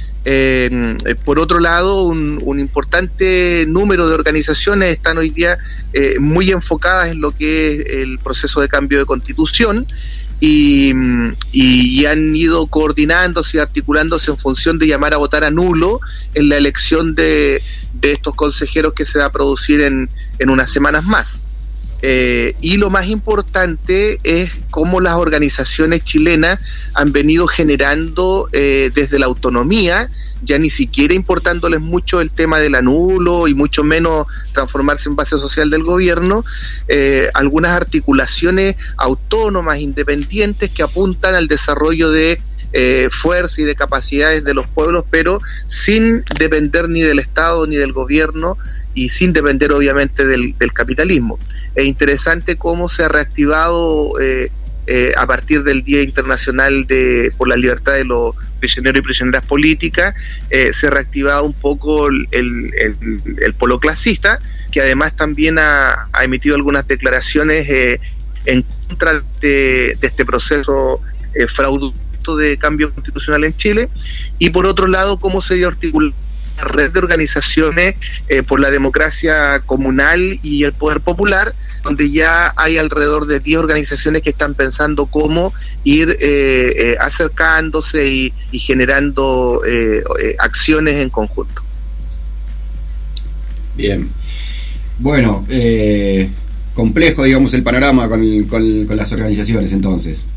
Eh, por otro lado, un, un importante número de organizaciones están hoy día eh, muy enfocadas en lo que es el proceso de cambio de constitución, y, y, y han ido coordinándose y articulándose en función de llamar a votar a nulo en la elección de, de estos consejeros que se va a producir en, en unas semanas más. Eh, y lo más importante es cómo las organizaciones chilenas han venido generando eh, desde la autonomía, ya ni siquiera importándoles mucho el tema del anulo y mucho menos transformarse en base social del gobierno, eh, algunas articulaciones autónomas, independientes, que apuntan al desarrollo de Eh, fuerza y de capacidades de los pueblos, pero sin depender ni del Estado ni del gobierno, y sin depender obviamente del, del capitalismo. Es interesante cómo se ha reactivado eh, eh, a partir del Día Internacional de por la Libertad de los Prisioneros y Prisioneras Políticas, eh, se ha reactivado un poco el, el, el, el polo clasista, que además también ha, ha emitido algunas declaraciones eh, en contra de, de este proceso eh, fraudulento de cambio constitucional en Chile. Y por otro lado, cómo se articula una red de organizaciones eh, por la democracia comunal y el poder popular, donde ya hay alrededor de diez organizaciones que están pensando cómo ir eh, eh, acercándose y, y generando eh, eh, acciones en conjunto. Bien. Bueno, eh, complejo, digamos, el panorama con, con, con las organizaciones, entonces.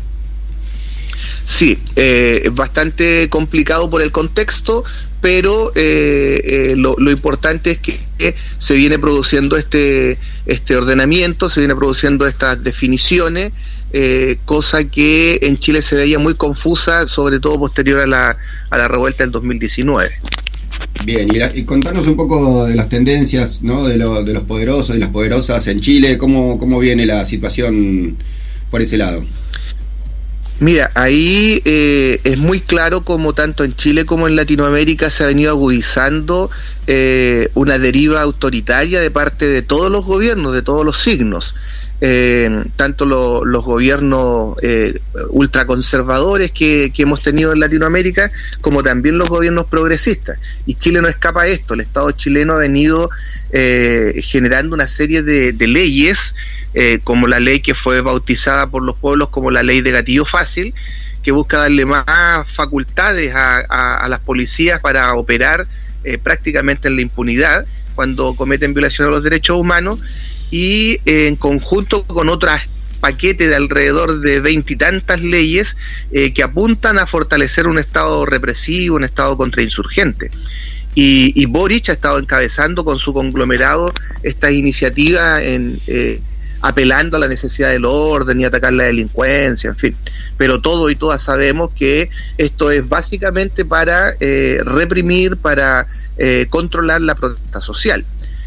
Sí, eh, es bastante complicado por el contexto, pero eh, eh, lo, lo importante es que eh, se viene produciendo este este ordenamiento, se viene produciendo estas definiciones, eh, cosa que en Chile se veía muy confusa, sobre todo posterior a la, a la revuelta del dos mil diecinueve. Bien, y, la, y contanos un poco de las tendencias, ¿no?, de, lo, de los poderosos y las poderosas en Chile. ¿Cómo, cómo viene la situación por ese lado? Mira, ahí eh, es muy claro como tanto en Chile como en Latinoamérica se ha venido agudizando eh, una deriva autoritaria de parte de todos los gobiernos, de todos los signos. Eh, tanto lo, los gobiernos eh, ultraconservadores que, que hemos tenido en Latinoamérica, como también los gobiernos progresistas. Y Chile no escapa a esto. El Estado chileno ha venido eh, generando una serie de, de leyes, eh, como la ley que fue bautizada por los pueblos como la ley de gatillo fácil, que busca darle más facultades a, a, a las policías para operar eh, prácticamente en la impunidad cuando cometen violación a los derechos humanos, y eh, en conjunto con otras paquetes de alrededor de veintitantas leyes eh, que apuntan a fortalecer un Estado represivo, un Estado contrainsurgente. Y, y Boric ha estado encabezando con su conglomerado estas iniciativas en, eh, apelando a la necesidad del orden y atacar la delincuencia, en fin. Pero todos y todas sabemos que esto es básicamente para eh, reprimir, para eh, controlar la protesta social.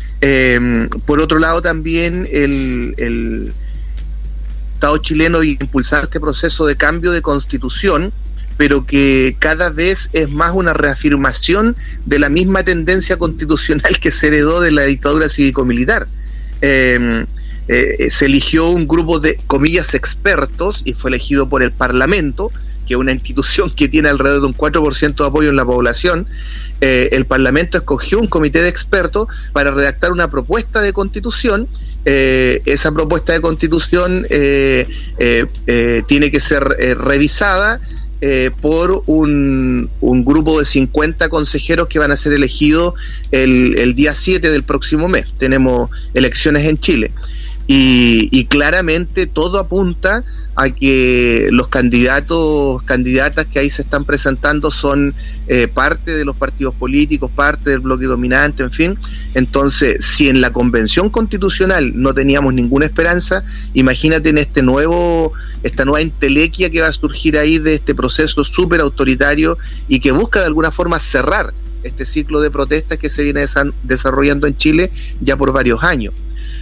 Eh, por otro lado, también el, el Estado chileno impulsar este proceso de cambio de constitución, pero que cada vez es más una reafirmación de la misma tendencia constitucional que se heredó de la dictadura cívico-militar. Eh, eh, se eligió un grupo de, comillas, expertos, y fue elegido por el Parlamento, que es una institución que tiene alrededor de un cuatro por ciento de apoyo en la población. Eh, el Parlamento escogió un comité de expertos para redactar una propuesta de constitución. Eh, esa propuesta de constitución eh, eh, eh, tiene que ser eh, revisada eh, por un, un grupo de cincuenta consejeros que van a ser elegidos el, el día siete del próximo mes. Tenemos elecciones en Chile. Y, y claramente todo apunta a que los candidatos, candidatas que ahí se están presentando son eh, parte de los partidos políticos, parte del bloque dominante, en fin. Entonces, si en la Convención Constitucional no teníamos ninguna esperanza, imagínate en este nuevo, esta nueva entelequia que va a surgir ahí de este proceso súper autoritario y que busca de alguna forma cerrar este ciclo de protestas que se viene desa- desarrollando en Chile ya por varios años.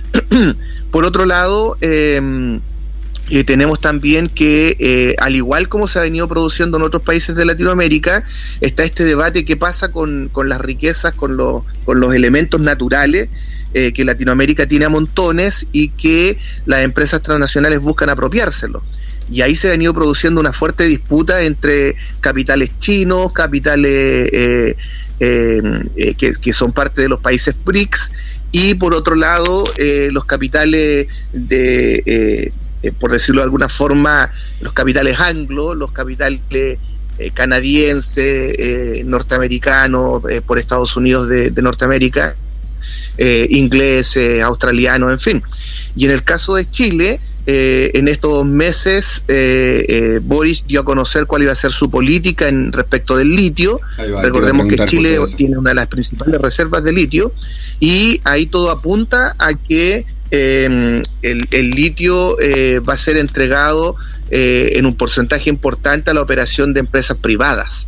Por otro lado, eh, eh, tenemos también que, eh, al igual como se ha venido produciendo en otros países de Latinoamérica, está este debate que pasa con, con las riquezas, con los, con los elementos naturales, eh, que Latinoamérica tiene a montones y que las empresas transnacionales buscan apropiárselo. Y ahí se ha venido produciendo una fuerte disputa entre capitales chinos, capitales eh, eh, eh, que, que son parte de los países B R I C S, y por otro lado eh, los capitales de, eh, eh, por decirlo de alguna forma, los capitales anglo, los capitales eh, canadienses, eh, norteamericanos, eh, por Estados Unidos de, de Norteamérica, eh, ingleses, australianos, en fin. Y en el caso de Chile, Eh, en estos meses eh, eh, Boris dio a conocer cuál iba a ser su política en respecto del litio. Va, recordemos que Chile tiene una de las principales reservas de litio, y ahí todo apunta a que eh, el, el litio eh, va a ser entregado eh, en un porcentaje importante a la operación de empresas privadas.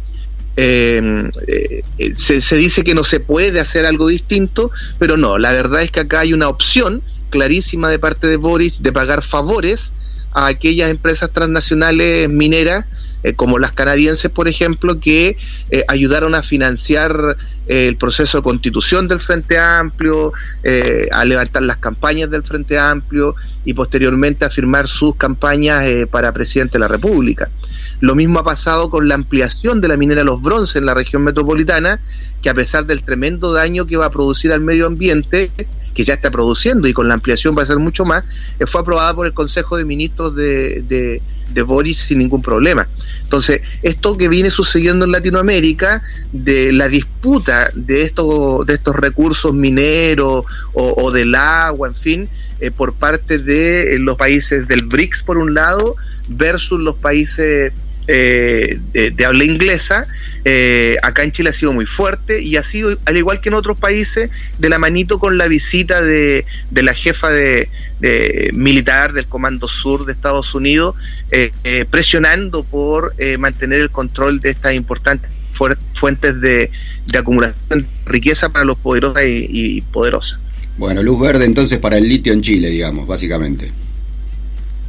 Eh, eh, se, se dice que no se puede hacer algo distinto, pero no, la verdad es que acá hay una opción clarísima de parte de Boris de pagar favores a aquellas empresas transnacionales mineras, eh, como las canadienses, por ejemplo, que eh, ayudaron a financiar eh, el proceso de constitución del Frente Amplio, eh, a levantar las campañas del Frente Amplio y posteriormente a firmar sus campañas eh, para presidente de la República. Lo mismo ha pasado con la ampliación de la minera Los Bronces en la región metropolitana, que a pesar del tremendo daño que va a producir al medio ambiente, que ya está produciendo y con la ampliación va a ser mucho más, eh, fue aprobada por el Consejo de Ministros de, de, de Boris sin ningún problema. Entonces, esto que viene sucediendo en Latinoamérica, de la disputa de estos, de estos recursos mineros o, o del agua, en fin, eh, por parte de eh, los países del B R I C S por un lado, versus los países Eh, de, de habla inglesa, eh, acá en Chile ha sido muy fuerte, y ha sido, al igual que en otros países, de la manito con la visita de, de la jefa de, de militar del Comando Sur de Estados Unidos, eh, eh, presionando por eh, mantener el control de estas importantes fu- fuentes de, de acumulación de riqueza para los poderosos y, y poderosas. Bueno, luz verde entonces para el litio en Chile, digamos, básicamente.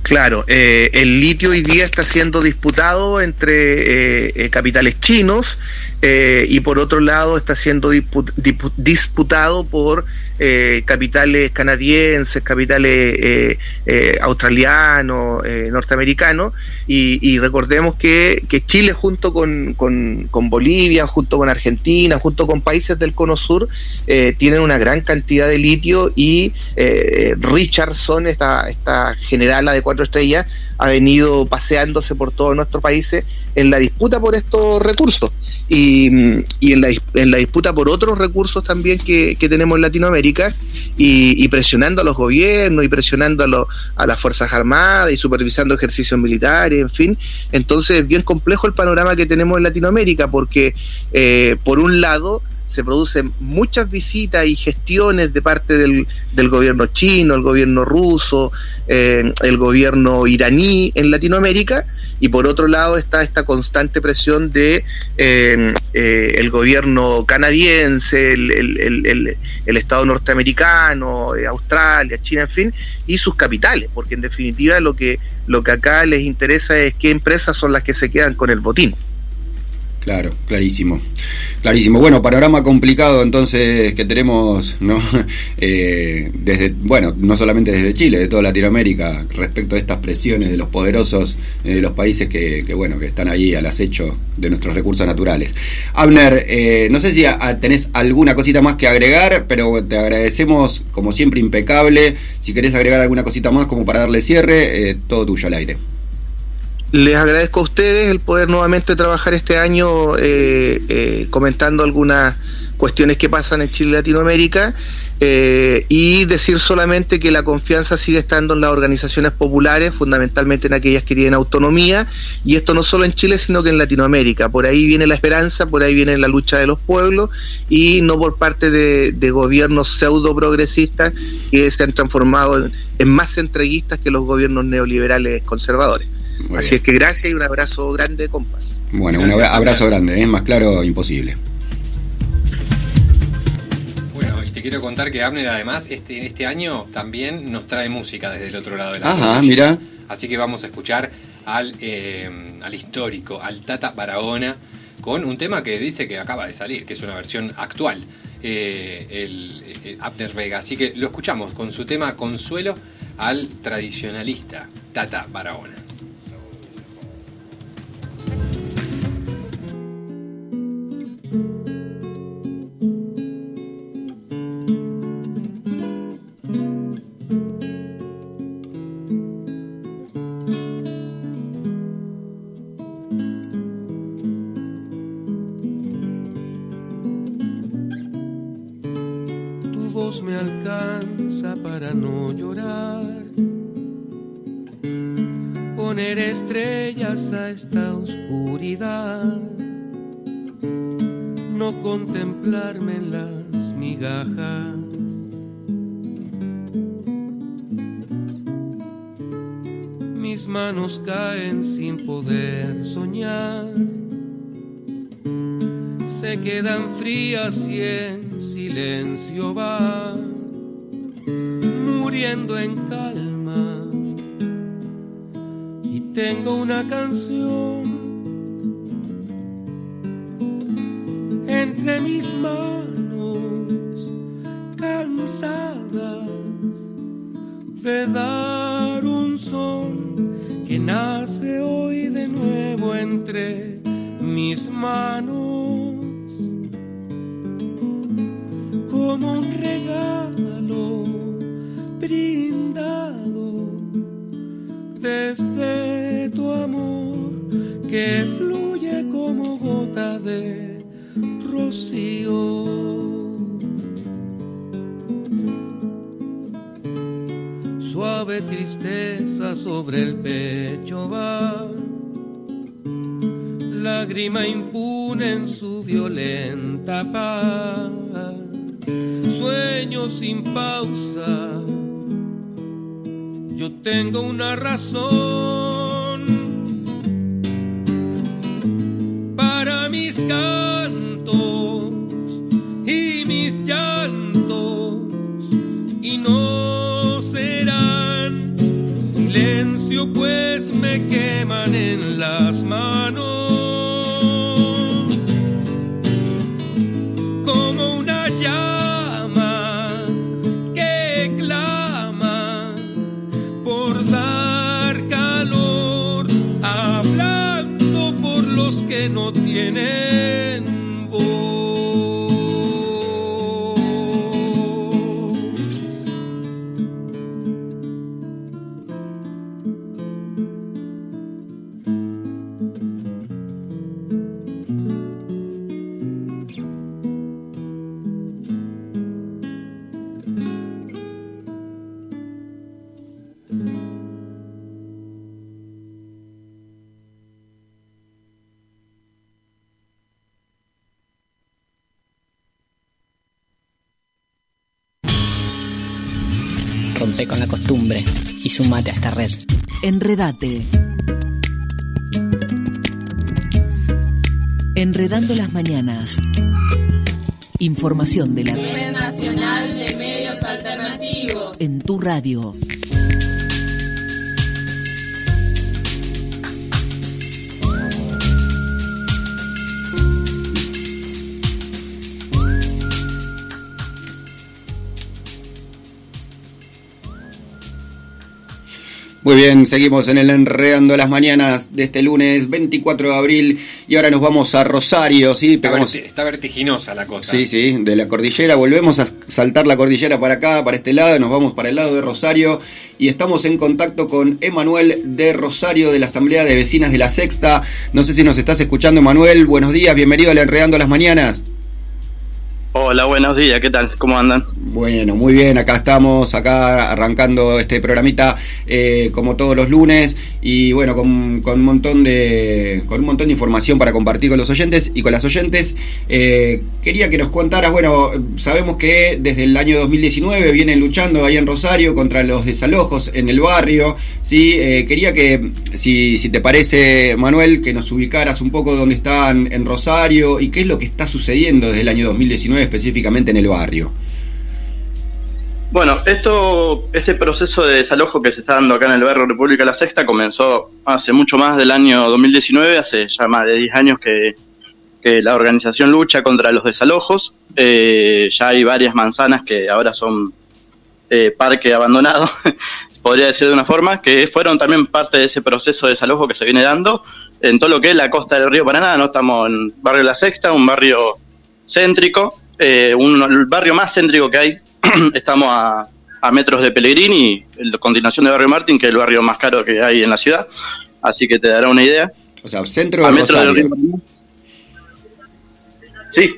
Claro, eh, el litio hoy día está siendo disputado entre eh, eh, capitales chinos eh, y por otro lado está siendo disput- disput- disputado por eh, capitales canadienses, capitales eh, eh, australianos, eh, norteamericanos y, y recordemos que, que Chile junto con, con, con Bolivia, junto con Argentina, junto con países del Cono Sur eh, tienen una gran cantidad de litio y eh, Richardson, esta, esta generala de cuatro estrellas, ha venido paseándose por todos nuestros países en la disputa por estos recursos y, y en, la, en la disputa por otros recursos también que, que tenemos en Latinoamérica y, y presionando a los gobiernos y presionando a, los, a las Fuerzas Armadas y supervisando ejercicios militares, en fin. Entonces es bien complejo el panorama que tenemos en Latinoamérica porque eh, por un lado se producen muchas visitas y gestiones de parte del, del gobierno chino, el gobierno ruso, eh, el gobierno iraní en Latinoamérica, y por otro lado está esta constante presión de eh, eh, el gobierno canadiense, el, el, el, el, el Estado norteamericano, eh, Australia, China, en fin, y sus capitales, porque en definitiva lo que, lo que acá les interesa es qué empresas son las que se quedan con el botín. Claro, clarísimo, clarísimo. Bueno, panorama complicado entonces que tenemos, ¿no? Eh, desde, bueno, no solamente desde Chile, de toda Latinoamérica, respecto a estas presiones de los poderosos, eh, de los países que, que, bueno, que están ahí al acecho de nuestros recursos naturales. Abner, eh, no sé si a, a, tenés alguna cosita más que agregar, pero te agradecemos, como siempre, impecable. Si querés agregar alguna cosita más como para darle cierre, eh, todo tuyo al aire. Les agradezco a ustedes el poder nuevamente trabajar este año eh, eh, comentando algunas cuestiones que pasan en Chile y Latinoamérica eh, y decir solamente que la confianza sigue estando en las organizaciones populares, fundamentalmente en aquellas que tienen autonomía, y esto no solo en Chile sino que en Latinoamérica. Por ahí viene la esperanza, por ahí viene la lucha de los pueblos y no por parte de, de gobiernos pseudo progresistas que se han transformado en, en más entreguistas que los gobiernos neoliberales conservadores. Muy Así bien. Es que gracias y un abrazo grande, compas. Bueno, gracias, un abrazo grande, ¿eh? Más claro, imposible. Bueno, y te quiero contar que Abner además este, este año también nos trae música desde el otro lado de la Ajá, pantalla. Mira. Así que vamos a escuchar al, eh, al histórico, al Tata Barahona, con un tema que dice que acaba de salir, que es una versión actual, eh, el, el Abner Vega. Así que lo escuchamos con su tema Consuelo al tradicionalista Tata Barahona. Me alcanza para no llorar, poner estrellas a esta oscuridad, no contemplarme en las migajas. Mis manos caen sin poder soñar, se quedan frías y en silencio va, muriendo en calma. Y tengo una canción entre mis manos, cansadas de dar un son que nace hoy de nuevo entre mis manos. Como un regalo brindado desde tu amor que fluye como gota de rocío. Suave tristeza sobre el pecho va, lágrima impune en su violenta paz. Sueño sin pausa, yo tengo una razón para mis cantos y mis llantos, y no serán silencios silencio pues me queman en las manos como una llama que clama por dar calor, hablando por los que no tienen voz. Rompe con la costumbre y sumate a esta red. Enredate. Enredando las mañanas. Información de la Red Nacional de Medios Alternativos. En tu radio. Muy bien, seguimos en el Enredando las Mañanas de este lunes veinticuatro de abril y ahora nos vamos a Rosario, ¿sí? Pegamos... Está, está vertiginosa la cosa. Sí, sí, de la cordillera volvemos a saltar la cordillera para acá, para este lado, nos vamos para el lado de Rosario y estamos en contacto con Emanuel de Rosario de la Asamblea de Vecinas de la Sexta. No sé si nos estás escuchando, Emanuel, buenos días, bienvenido al Enredando las Mañanas. Hola, buenos días, ¿qué tal? ¿Cómo andan? Bueno, muy bien, acá estamos, acá arrancando este programita eh, como todos los lunes y bueno, con, con un montón de con un montón de información para compartir con los oyentes y con las oyentes. Eh, quería que nos contaras, bueno, sabemos que desde el año dos mil diecinueve vienen luchando ahí en Rosario contra los desalojos en el barrio, ¿sí? Eh, quería que, si, si te parece, Manuel, que nos ubicaras un poco dónde están en Rosario y qué es lo que está sucediendo desde el año dos mil diecinueve específicamente en el barrio. Bueno, esto, este proceso de desalojo que se está dando acá en el barrio República La Sexta comenzó hace mucho más del año dos mil diecinueve, hace ya más de diez años que, que la organización lucha contra los desalojos. Eh, ya hay varias manzanas que ahora son eh, parque abandonado, podría decir de una forma, que fueron también parte de ese proceso de desalojo que se viene dando en todo lo que es la costa del río Paraná. No estamos en barrio La Sexta, un barrio céntrico, eh, un, el barrio más céntrico que hay. Estamos a, a metros de Pellegrini, a continuación de Barrio Martín, que es el barrio más caro que hay en la ciudad, así que te dará una idea. O sea, centro de Rosario. Sí.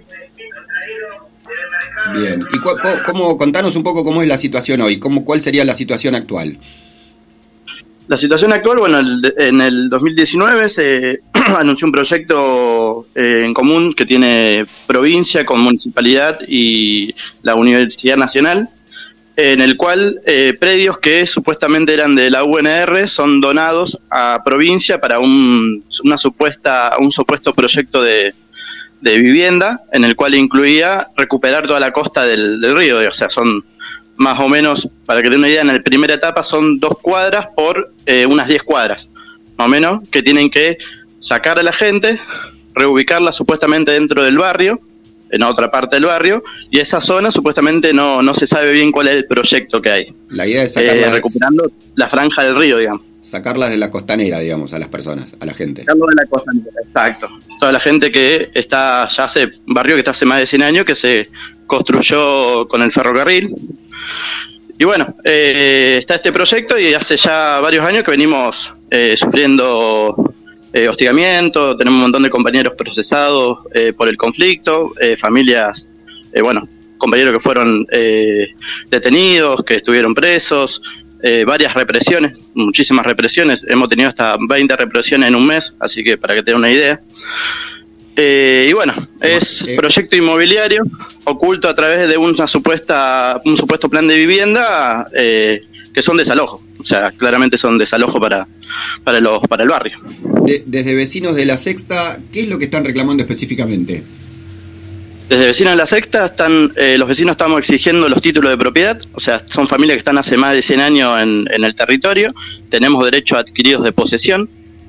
Bien, y cu- cu- cómo, contanos un poco cómo es la situación hoy, cómo, cuál sería la situación actual. La situación actual, bueno, el, en el dos mil diecinueve se anunció un proyecto eh, en común que tiene provincia con municipalidad y la Universidad Nacional, en el cual eh, predios que supuestamente eran de la U N R son donados a provincia para un, una supuesta, un supuesto proyecto de, de vivienda, en el cual incluía recuperar toda la costa del, del río, o sea, son más o menos, para que te den una idea, en la primera etapa son dos cuadras por eh, unas diez cuadras, más o menos, que tienen que sacar a la gente, reubicarla supuestamente dentro del barrio, en otra parte del barrio, y esa zona supuestamente no, no se sabe bien cuál es el proyecto que hay. La idea es sacarla, eh, recuperando la franja del río, digamos. Sacarlas de la costanera, digamos, a las personas, a la gente. Sacarlo de la costanera, exacto. Toda la gente que está, ya hace, un barrio que está hace más de cien años, que se construyó con el ferrocarril. Y bueno, eh, está este proyecto y hace ya varios años que venimos eh, sufriendo eh, hostigamiento, tenemos un montón de compañeros procesados eh, por el conflicto, eh, familias, eh, bueno, compañeros que fueron eh, detenidos, que estuvieron presos, eh, varias represiones, muchísimas represiones, hemos tenido hasta veinte represiones en un mes, así que para que tengan una idea. Eh, y bueno, es eh, proyecto inmobiliario oculto a través de una supuesta un supuesto plan de vivienda eh, que son desalojos, o sea, claramente son desalojos para para los para el barrio. De, desde Vecinos de la Sexta, ¿qué es lo que están reclamando específicamente? Desde Vecinos de la Sexta están, eh, los vecinos estamos exigiendo los títulos de propiedad, o sea, son familias que están hace más de cien años en, en el territorio, tenemos derechos adquiridos de posesión,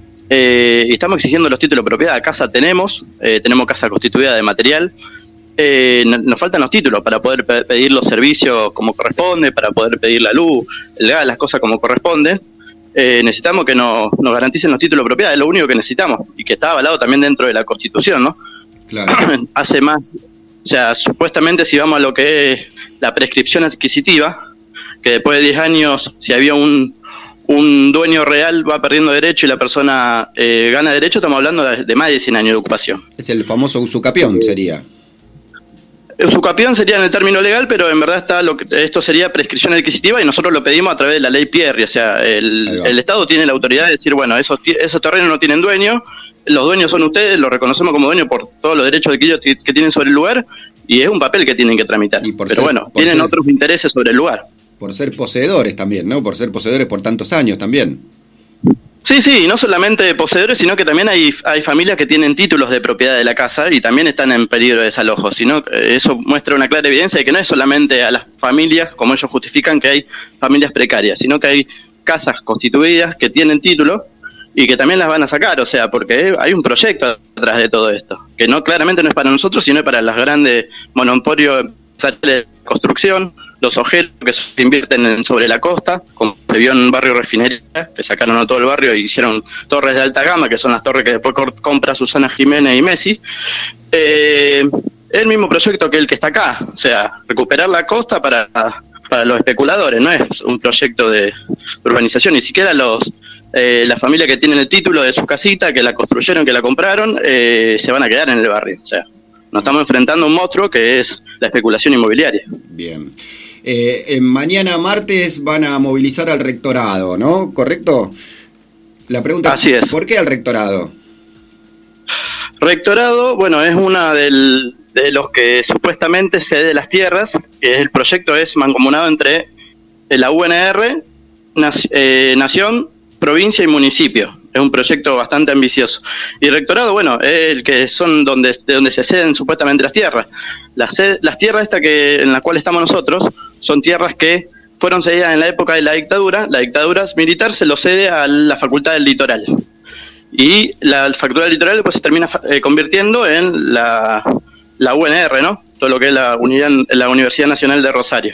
eh, y estamos exigiendo los títulos de propiedad. Casa tenemos, eh, tenemos casa constituida de material, eh, nos faltan los títulos para poder pe- pedir los servicios como corresponde, para poder pedir la luz, el gas, las cosas como corresponde. Eh, necesitamos que nos, nos garanticen los títulos de propiedad, es lo único que necesitamos, y que está avalado también dentro de la Constitución, ¿no? Claro. Hace más, o sea, supuestamente si vamos a lo que es la prescripción adquisitiva, que después de diez años, si había un, un dueño real, va perdiendo derecho y la persona eh, gana derecho, estamos hablando de, de más de cien años de ocupación. Es el famoso usucapión, sería. Usucapión sería en el término legal, pero en verdad está lo que, esto sería prescripción adquisitiva y nosotros lo pedimos a través de la ley Pierri. O sea, el, el Estado tiene la autoridad de decir, bueno, esos, esos terrenos no tienen dueño, los dueños son ustedes, los reconocemos como dueños por todos los derechos adquiridos que tienen sobre el lugar, y es un papel que tienen que tramitar. Pero ser, bueno, tienen ser, otros intereses sobre el lugar. Por ser poseedores también, ¿no? Por ser poseedores por tantos años también. Sí, sí, no solamente poseedores, sino que también hay, hay familias que tienen títulos de propiedad de la casa y también están en peligro de desalojo. Sino, eso muestra una clara evidencia de que no es solamente a las familias, como ellos justifican, que hay familias precarias, sino que hay casas constituidas que tienen título y que también las van a sacar, o sea, porque hay un proyecto atrás de todo esto, que no claramente no es para nosotros, sino para los grandes monopolios de construcción, los ojeros que se invierten en, sobre la costa, como se vio en un barrio Refinería, que sacaron a todo el barrio y hicieron torres de alta gama, que son las torres que después compra Susana Jiménez y Messi. Eh, es el mismo proyecto que el que está acá, o sea, recuperar la costa para, para los especuladores, no es un proyecto de, de urbanización, ni siquiera los eh, las familias que tienen el título de su casita, que la construyeron, que la compraron, eh, se van a quedar en el barrio, o sea, nos estamos enfrentando a un monstruo que es la especulación inmobiliaria. Bien. Eh, eh, mañana martes van a movilizar al rectorado, ¿no? ¿Correcto? La pregunta Así es. ¿Por qué al rectorado? Rectorado, bueno, es una del, de los que supuestamente cede las tierras, que el proyecto es mancomunado entre la U N R, nac, eh, Nación, provincia y municipio. Es un proyecto bastante ambicioso. Y rectorado, bueno, es el que son donde, de donde se ceden supuestamente las tierras. Las, las tierras esta que en las cuales estamos nosotros son tierras que fueron cedidas en la época de la dictadura. La dictadura militar se lo cede a la Facultad del Litoral. Y la Facultad del Litoral pues se termina eh, convirtiendo en la, la U N R, ¿no? Todo lo que es la, unidad, la Universidad Nacional de Rosario.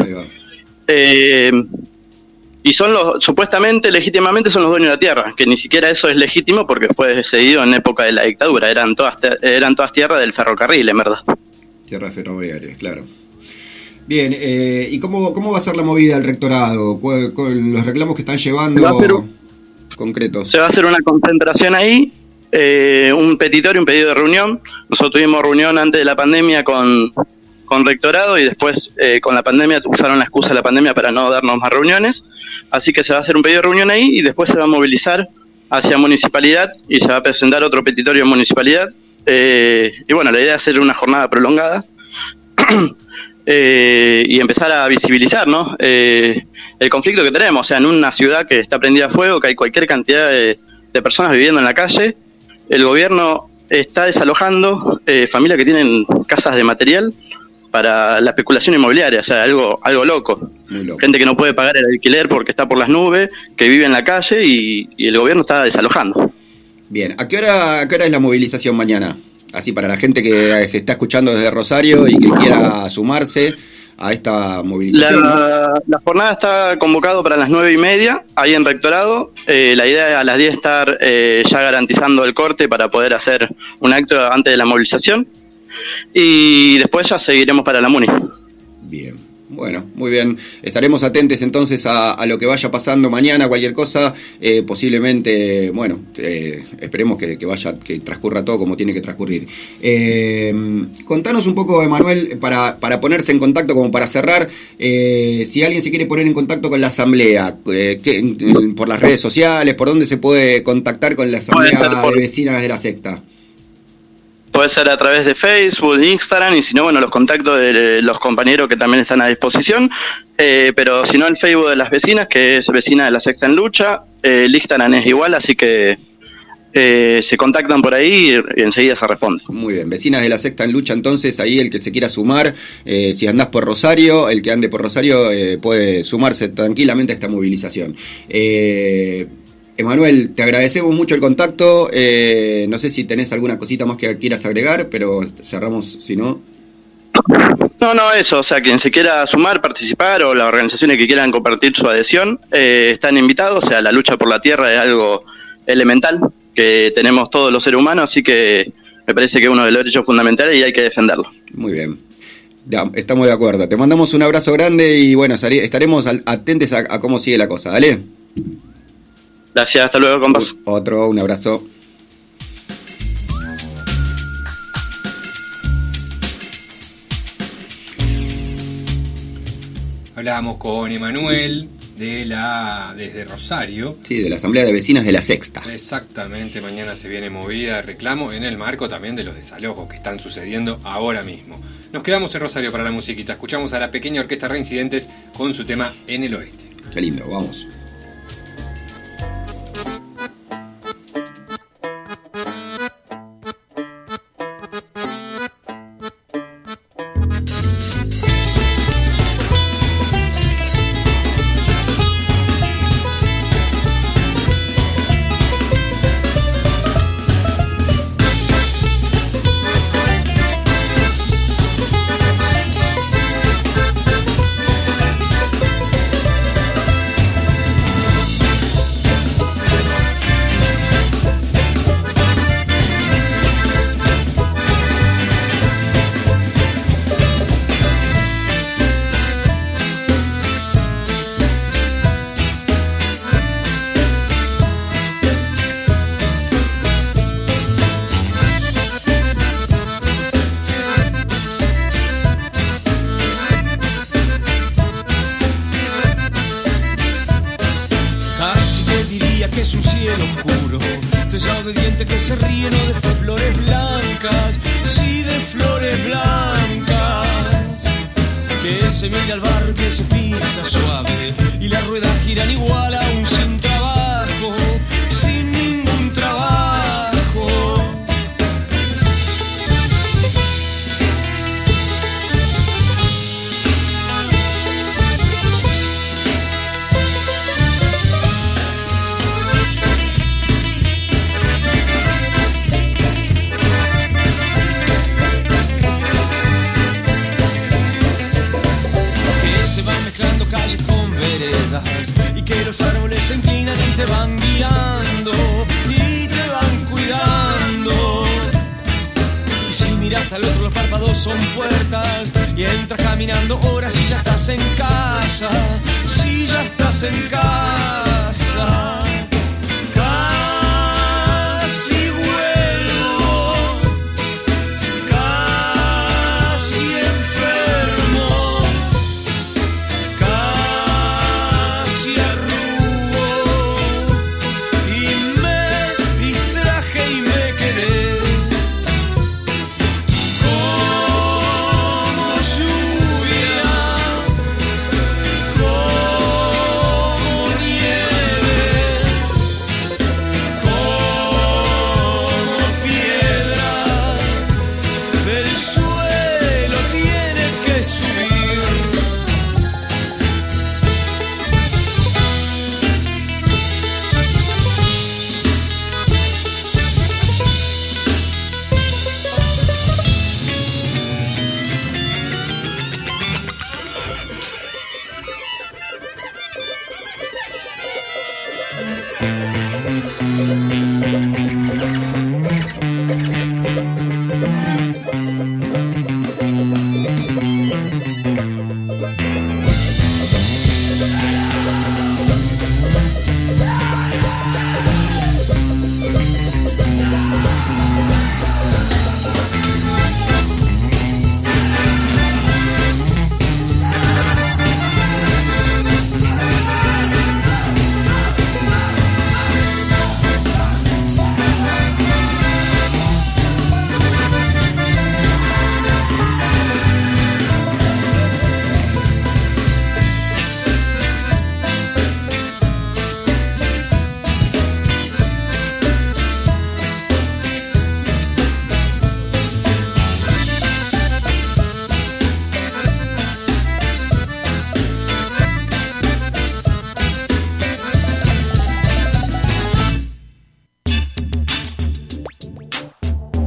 Eh, y son los, supuestamente, legítimamente son los dueños de la tierra, que ni siquiera eso es legítimo porque fue cedido en época de la dictadura. Eran todas, eran todas tierras del ferrocarril, en verdad. Tierras ferroviarias, claro. Bien, eh, ¿y cómo, cómo va a ser la movida del rectorado? ¿Con los reclamos que están llevando va a ser un, concretos? Se va a hacer una concentración ahí, eh, un petitorio, un pedido de reunión. Nosotros tuvimos reunión antes de la pandemia con, con rectorado y después eh, con la pandemia usaron la excusa de la pandemia para no darnos más reuniones. Así que se va a hacer un pedido de reunión ahí y después se va a movilizar hacia municipalidad y se va a presentar otro petitorio en municipalidad. Eh, y bueno, la idea es hacer una jornada prolongada eh, y empezar a visibilizar, ¿no? Eh, el conflicto que tenemos, o sea, en una ciudad que está prendida a fuego, que hay cualquier cantidad de, de personas viviendo en la calle, el gobierno está desalojando eh, familias que tienen casas de material para la especulación inmobiliaria, o sea, algo algo loco. Muy loco. Gente que no puede pagar el alquiler porque está por las nubes, que vive en la calle y, y el gobierno está desalojando. Bien, ¿a qué hora, a qué hora es la movilización mañana? Así para la gente que se está escuchando desde Rosario y que quiera sumarse a esta movilización. La, ¿no? la jornada está convocada para las nueve y media, ahí en Rectorado. Eh, la idea es a las diez estar eh, ya garantizando el corte para poder hacer un acto antes de la movilización. Y después ya seguiremos para la Muni. Bien. Bueno, muy bien. Estaremos atentos entonces a, a lo que vaya pasando mañana, cualquier cosa, eh, posiblemente, bueno, eh, esperemos que, que vaya, que transcurra todo como tiene que transcurrir. Eh, contanos un poco, Emanuel, para, para ponerse en contacto, como para cerrar, eh, si alguien se quiere poner en contacto con la asamblea, eh, que, por las redes sociales, ¿por dónde se puede contactar con la asamblea por... de vecinas de la Sexta? Puede ser a través de Facebook, Instagram, y si no, bueno, los contactos de los compañeros que también están a disposición. Eh, pero si no, el Facebook de las vecinas, que es Vecina de la Sexta en Lucha. Eh, el Instagram es igual, así que eh, se contactan por ahí y enseguida se responde. Muy bien, Vecinas de la Sexta en Lucha, entonces ahí el que se quiera sumar, eh, si andás por Rosario, el que ande por Rosario eh, puede sumarse tranquilamente a esta movilización. Eh, Emanuel, te agradecemos mucho el contacto, eh, no sé si tenés alguna cosita más que quieras agregar, pero cerramos si no. No, no, eso, o sea, quien se quiera sumar, participar o las organizaciones que quieran compartir su adhesión, eh, están invitados, o sea, la lucha por la tierra es algo elemental que tenemos todos los seres humanos, así que me parece que es uno de los derechos fundamentales y hay que defenderlo. Muy bien, ya, estamos de acuerdo. Te mandamos un abrazo grande y bueno, estaremos atentos a, a cómo sigue la cosa, ¿dale? Gracias, hasta luego, compas. Otro, un abrazo. Hablábamos con Emanuel de la desde Rosario. Sí, de la Asamblea de Vecinas de la Sexta. Exactamente, mañana se viene movida de reclamo en el marco también de los desalojos que están sucediendo ahora mismo. Nos quedamos en Rosario para la musiquita. Escuchamos a la pequeña orquesta Reincidentes con su tema En el Oeste. Qué lindo, vamos.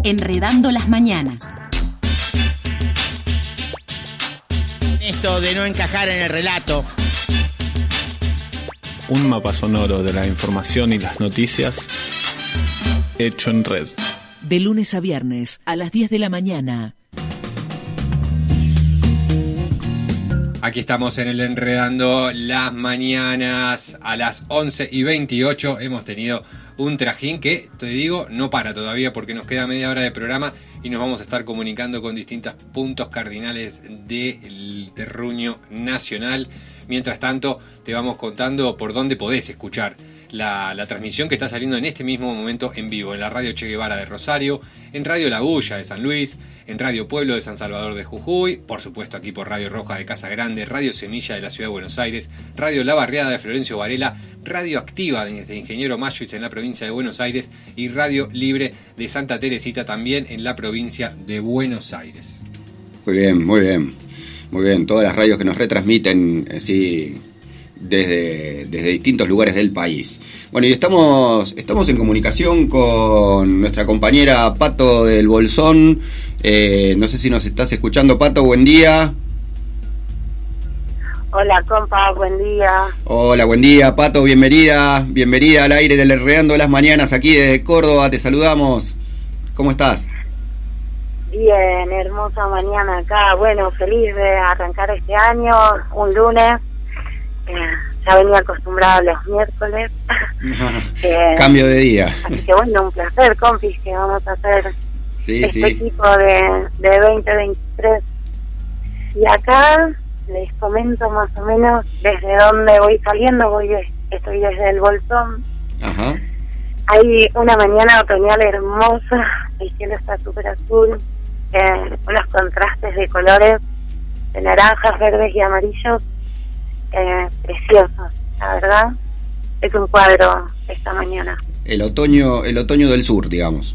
Enredando las mañanas. Esto de no encajar en el relato. Un mapa sonoro de la información y las noticias hecho en red. De lunes a viernes a las diez de la mañana. Aquí estamos en el Enredando las Mañanas a las once y veintiocho. Hemos tenido un trajín que, te digo, no para todavía porque nos queda media hora de programa y nos vamos a estar comunicando con distintos puntos cardinales del terruño nacional. Mientras tanto, te vamos contando por dónde podés escuchar la, la transmisión que está saliendo en este mismo momento en vivo, en la Radio Che Guevara de Rosario, en Radio La Bulla de San Luis, en Radio Pueblo de San Salvador de Jujuy, por supuesto aquí por Radio Roja de Casa Grande, Radio Semilla de la Ciudad de Buenos Aires, Radio La Barriada de Florencio Varela, Radio Activa de Ingeniero Mayuitz en la provincia de Buenos Aires y Radio Libre de Santa Teresita también en la provincia de Buenos Aires. Muy bien, muy bien. Muy bien, todas las radios que nos retransmiten así desde, desde distintos lugares del país. Bueno, y estamos, estamos en comunicación con nuestra compañera Pato del Bolsón. Eh, no sé si nos estás escuchando, Pato, buen día. Hola, compa, buen día. Hola, buen día, Pato, bienvenida, bienvenida al aire del Enredando las Mañanas aquí desde Córdoba, te saludamos. ¿Cómo estás? Bien, hermosa mañana acá. Bueno, feliz de arrancar este año, un lunes. Eh, ya venía acostumbrada a los miércoles. eh, Cambio de día. Así que bueno, un placer, compis, que vamos a hacer sí, este sí. equipo de, de veinte veintitrés. Y acá les comento más o menos desde dónde voy saliendo. Voy de, estoy desde el Bolsón. Ajá. Hay una mañana otoñal hermosa, el cielo está súper azul. Eh, unos contrastes de colores de naranjas, verdes y amarillos eh, preciosos, la verdad es un cuadro esta mañana. El otoño, el otoño del sur, digamos.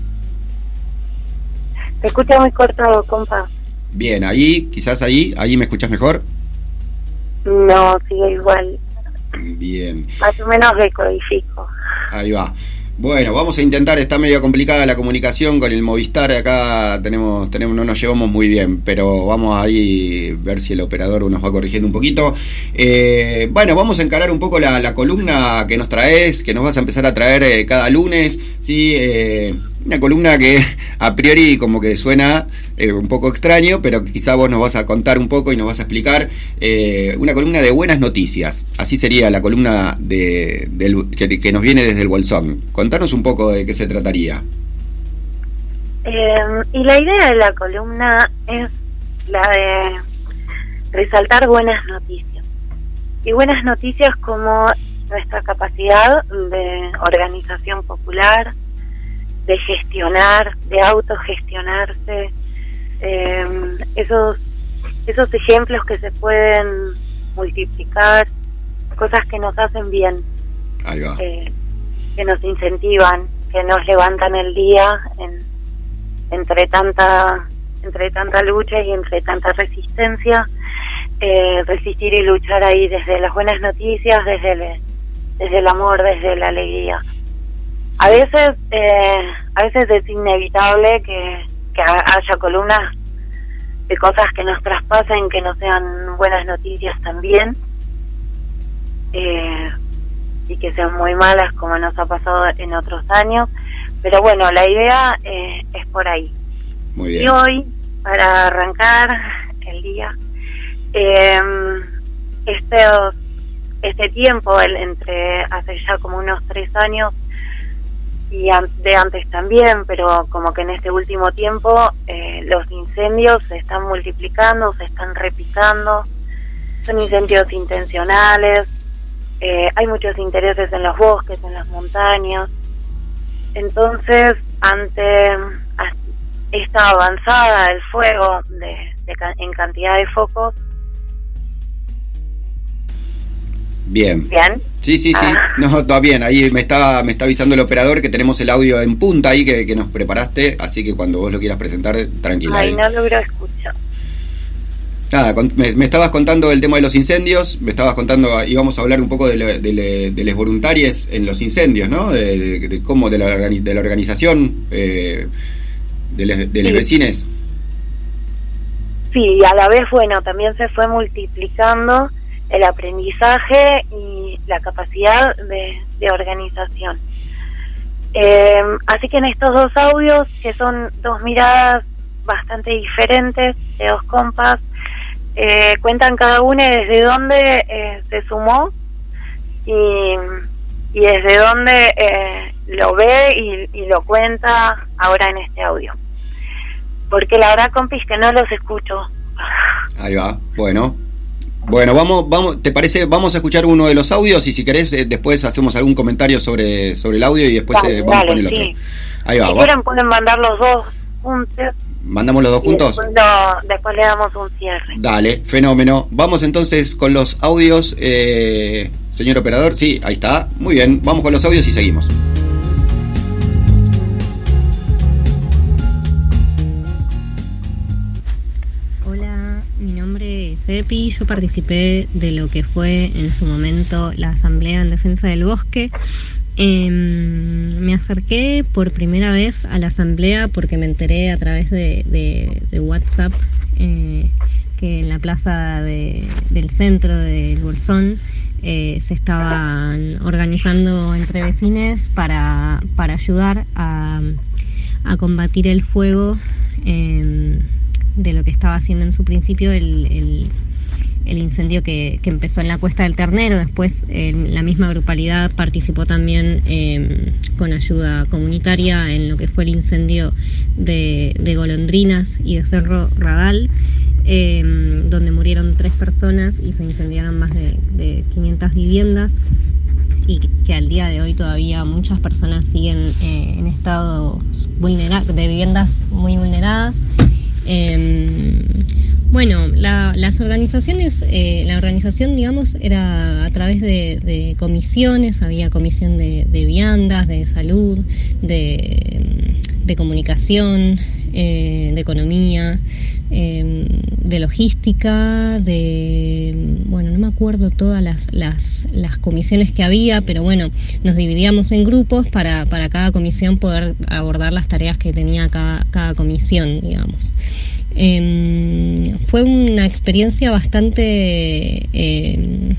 Te escucha muy corto, compa. Bien, ahí, quizás ahí, ahí me escuchas mejor. No, sigue igual. Bien. Más o menos decodifico. Ahí va. Bueno, vamos a intentar, está medio complicada la comunicación con el Movistar, acá tenemos, tenemos, no nos llevamos muy bien, pero vamos ahí a ver si el operador nos va corrigiendo un poquito. Eh, bueno, vamos a encarar un poco la, la columna que nos traes, que nos vas a empezar a traer eh, cada lunes, ¿sí? Eh, una columna que a priori como que suena eh, un poco extraño, pero quizá vos nos vas a contar un poco y nos vas a explicar eh, una columna de buenas noticias. Así sería la columna de, del, que nos viene desde el Bolsón. Contanos un poco de qué se trataría. Eh, y la idea de la columna es la de resaltar buenas noticias. Y buenas noticias como nuestra capacidad de organización popular, de gestionar, de autogestionarse, eh, esos esos ejemplos que se pueden multiplicar, cosas que nos hacen bien, Ahí va. Eh, que nos incentivan, que nos levantan el día en, entre tanta entre tanta lucha y entre tanta resistencia, eh, resistir y luchar ahí desde las buenas noticias, desde el, desde el amor, desde la alegría. A veces, eh, a veces es inevitable que, que haya columnas de cosas que nos traspasen, que no sean buenas noticias también, eh, y que sean muy malas como nos ha pasado en otros años. Pero bueno, la idea eh, es por ahí. Muy bien. Y hoy, para arrancar el día, eh, este, este tiempo, el, entre hace ya como unos tres años, y de antes también, pero como que en este último tiempo eh, los incendios se están multiplicando, se están repicando, son incendios intencionales, eh, hay muchos intereses en los bosques, en las montañas. Entonces, ante esta avanzada del fuego de, de, en cantidad de focos. Bien. Bien. Sí, sí, sí. Ah. No, está bien. Ahí me está, me está avisando el operador que tenemos el audio en punta ahí que, que nos preparaste, así que cuando vos lo quieras presentar, tranquila. Ay, ahí. no logro escuchar. Nada, con, me, me estabas contando el tema de los incendios, me estabas contando, íbamos a hablar un poco de, le, de, le, de les voluntarios en los incendios, ¿no? De, de, de cómo, de la, de la organización, eh, de los de los Sí. vecines. Sí, y a la vez, bueno, también se fue multiplicando el aprendizaje y la capacidad de, de organización. Eh, así que en estos dos audios, que son dos miradas bastante diferentes de dos compas, eh, cuentan cada uno desde dónde eh, se sumó y, y desde dónde eh, lo ve y, y lo cuenta ahora en este audio. Porque la verdad, compis, que no los escucho. Ahí va, bueno. Bueno, vamos, vamos, ¿te parece? Vamos a escuchar uno de los audios y si querés eh, después hacemos algún comentario sobre, sobre el audio y después Dale, eh, vamos dale, con el sí. otro. Ahí va, Si va. quieren pueden mandar los dos juntos. ¿Mandamos los dos y juntos? Después, lo- después le damos un cierre. Dale, fenómeno. Vamos entonces con los audios, eh, señor operador. Sí, ahí está. Muy bien, vamos con los audios y seguimos. Hola, mi nombre es Epi, yo participé de lo que fue en su momento la Asamblea en Defensa del Bosque. Eh, me acerqué por primera vez a la Asamblea porque me enteré a través de, de, de WhatsApp eh, que en la plaza de, del centro del Bolsón eh, se estaban organizando entre vecines para, para ayudar a, a combatir el fuego eh, de lo que estaba haciendo en su principio el, el, el incendio que, que empezó en la Cuesta del Ternero. Después eh, la misma grupalidad participó también eh, con ayuda comunitaria en lo que fue el incendio de, de Golondrinas y de Cerro Radal, eh, donde murieron tres personas y se incendiaron más de, de quinientas viviendas, y que al día de hoy todavía muchas personas siguen eh, en estado vulnera- de viviendas muy vulneradas. Eh, bueno, la, las organizaciones, eh, la organización, digamos, era a través de, de comisiones. Había comisión de, de viandas, de salud, de, de comunicación, eh, de economía, eh, de logística, de, bueno, no me acuerdo todas las, las, las comisiones que había, pero bueno, nos dividíamos en grupos para, para cada comisión poder abordar las tareas que tenía cada, cada comisión, digamos. Eh, fue una experiencia bastante, eh,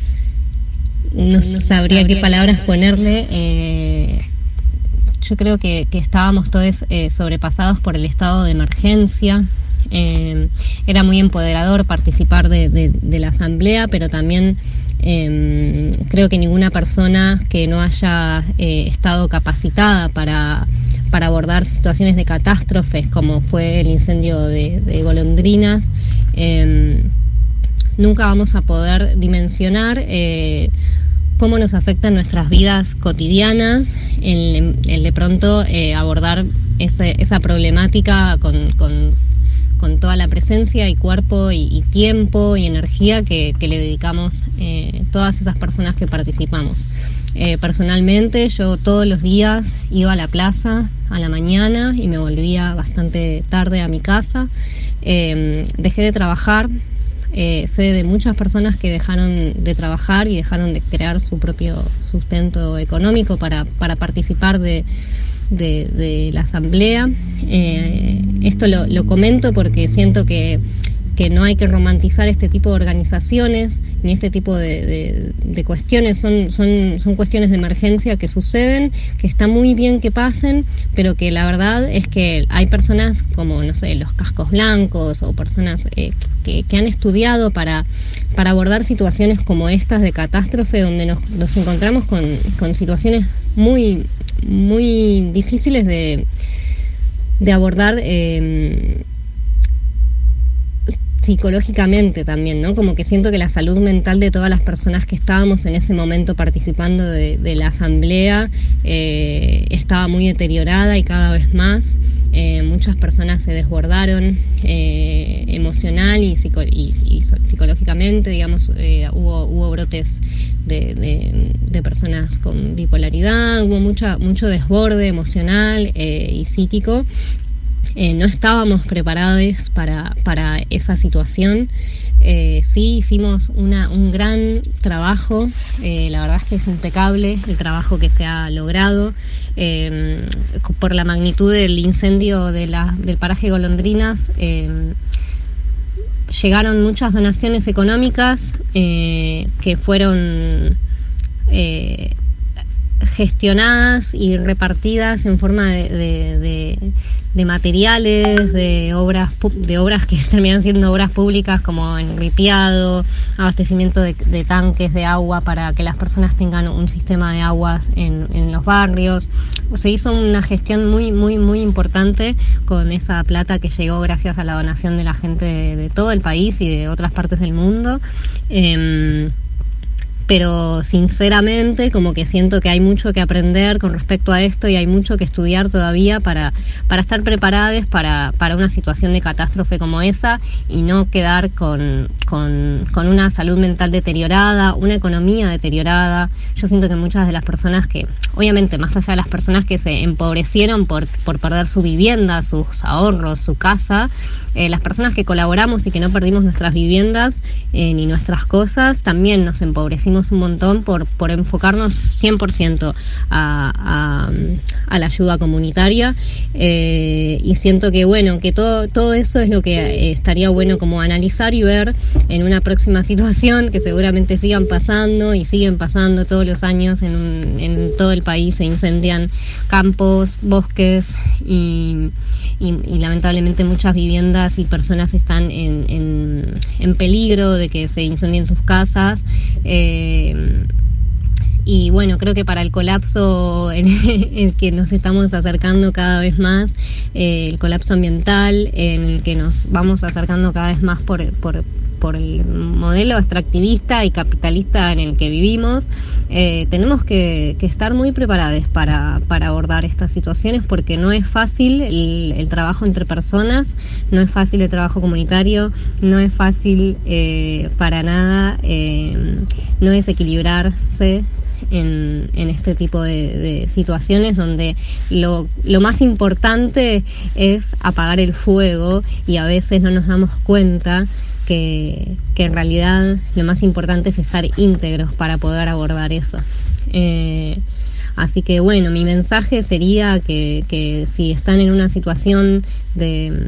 no sabría qué palabras ponerle. Eh, yo creo que, que estábamos todos eh, sobrepasados por el estado de emergencia. Eh, era muy empoderador participar de, de, de la asamblea, pero también eh, creo que ninguna persona que no haya eh, estado capacitada para, para abordar situaciones de catástrofes como fue el incendio de, de Golondrinas, eh, nunca vamos a poder dimensionar eh, cómo nos afectan nuestras vidas cotidianas el, el de pronto eh, abordar ese, esa problemática con, con con toda la presencia y cuerpo y, y tiempo y energía que, que le dedicamos eh, todas esas personas que participamos. Eh, personalmente yo todos los días iba a la plaza a la mañana y me volvía bastante tarde a mi casa. Eh, dejé de trabajar, eh, sé de muchas personas que dejaron de trabajar y dejaron de crear su propio sustento económico para, para participar de De, de la asamblea. Eh, esto lo, lo comento porque siento que, que no hay que romantizar este tipo de organizaciones ni este tipo de, de, de cuestiones. Son, son, son cuestiones de emergencia que suceden, que está muy bien que pasen, pero que la verdad es que hay personas como, no sé, los cascos blancos o personas eh, que, que han estudiado para, para abordar situaciones como estas de catástrofe, donde nos, nos encontramos con, con situaciones muy muy difíciles de, de abordar eh, psicológicamente también, ¿no? Como que siento que la salud mental de todas las personas que estábamos en ese momento participando de, de la asamblea eh, estaba muy deteriorada y cada vez más. Eh, muchas personas se desbordaron eh, emocional y, psico y, y psicológicamente, digamos, eh, hubo, hubo brotes de, de, de personas con bipolaridad, hubo mucha, mucho desborde emocional eh, y psíquico. eh, no estábamos preparados para, para esa situación. Eh, sí hicimos una, un gran trabajo, eh, la verdad es que es impecable el trabajo que se ha logrado. Eh, por la magnitud del incendio de la, del paraje Golondrinas, eh, llegaron muchas donaciones económicas eh, que fueron eh, gestionadas y repartidas en forma de, de, de, de materiales, de obras de obras que terminan siendo obras públicas, como enripiado, abastecimiento de, de tanques de agua para que las personas tengan un sistema de aguas en, en los barrios. Se hizo una gestión muy, muy, muy importante con esa plata que llegó gracias a la donación de la gente de, de todo el país y de otras partes del mundo. Eh, pero sinceramente como que siento que hay mucho que aprender con respecto a esto y hay mucho que estudiar todavía para, para estar preparados para, para una situación de catástrofe como esa y no quedar con, con, con una salud mental deteriorada, una economía deteriorada. Yo siento que muchas de las personas que, obviamente más allá de las personas que se empobrecieron por, por perder su vivienda, sus ahorros, su casa, eh, las personas que colaboramos y que no perdimos nuestras viviendas eh, ni nuestras cosas, también nos empobrecimos un montón por, por enfocarnos cien por ciento a, a, a la ayuda comunitaria, eh, y siento que bueno, que todo, todo eso es lo que eh, estaría bueno como analizar y ver en una próxima situación, que seguramente sigan pasando y siguen pasando todos los años en, un, en todo el país. Se incendian campos, bosques y, y, y lamentablemente muchas viviendas y personas están en, en, en peligro de que se incendien sus casas. Eh, y bueno, creo que para el colapso en el que nos estamos acercando cada vez más, eh, el colapso ambiental en el que nos vamos acercando cada vez más por, por, por el modelo extractivista y capitalista en el que vivimos, eh, tenemos que, que estar muy preparados para, para abordar estas situaciones, porque no es fácil el, el trabajo entre personas, no es fácil el trabajo comunitario, no es fácil eh, para nada eh, no desequilibrarse en, en este tipo de, de situaciones donde lo, lo más importante es apagar el fuego y a veces no nos damos cuenta que, que en realidad lo más importante es estar íntegros para poder abordar eso. Eh, así que bueno, mi mensaje sería que, que si están en una situación de,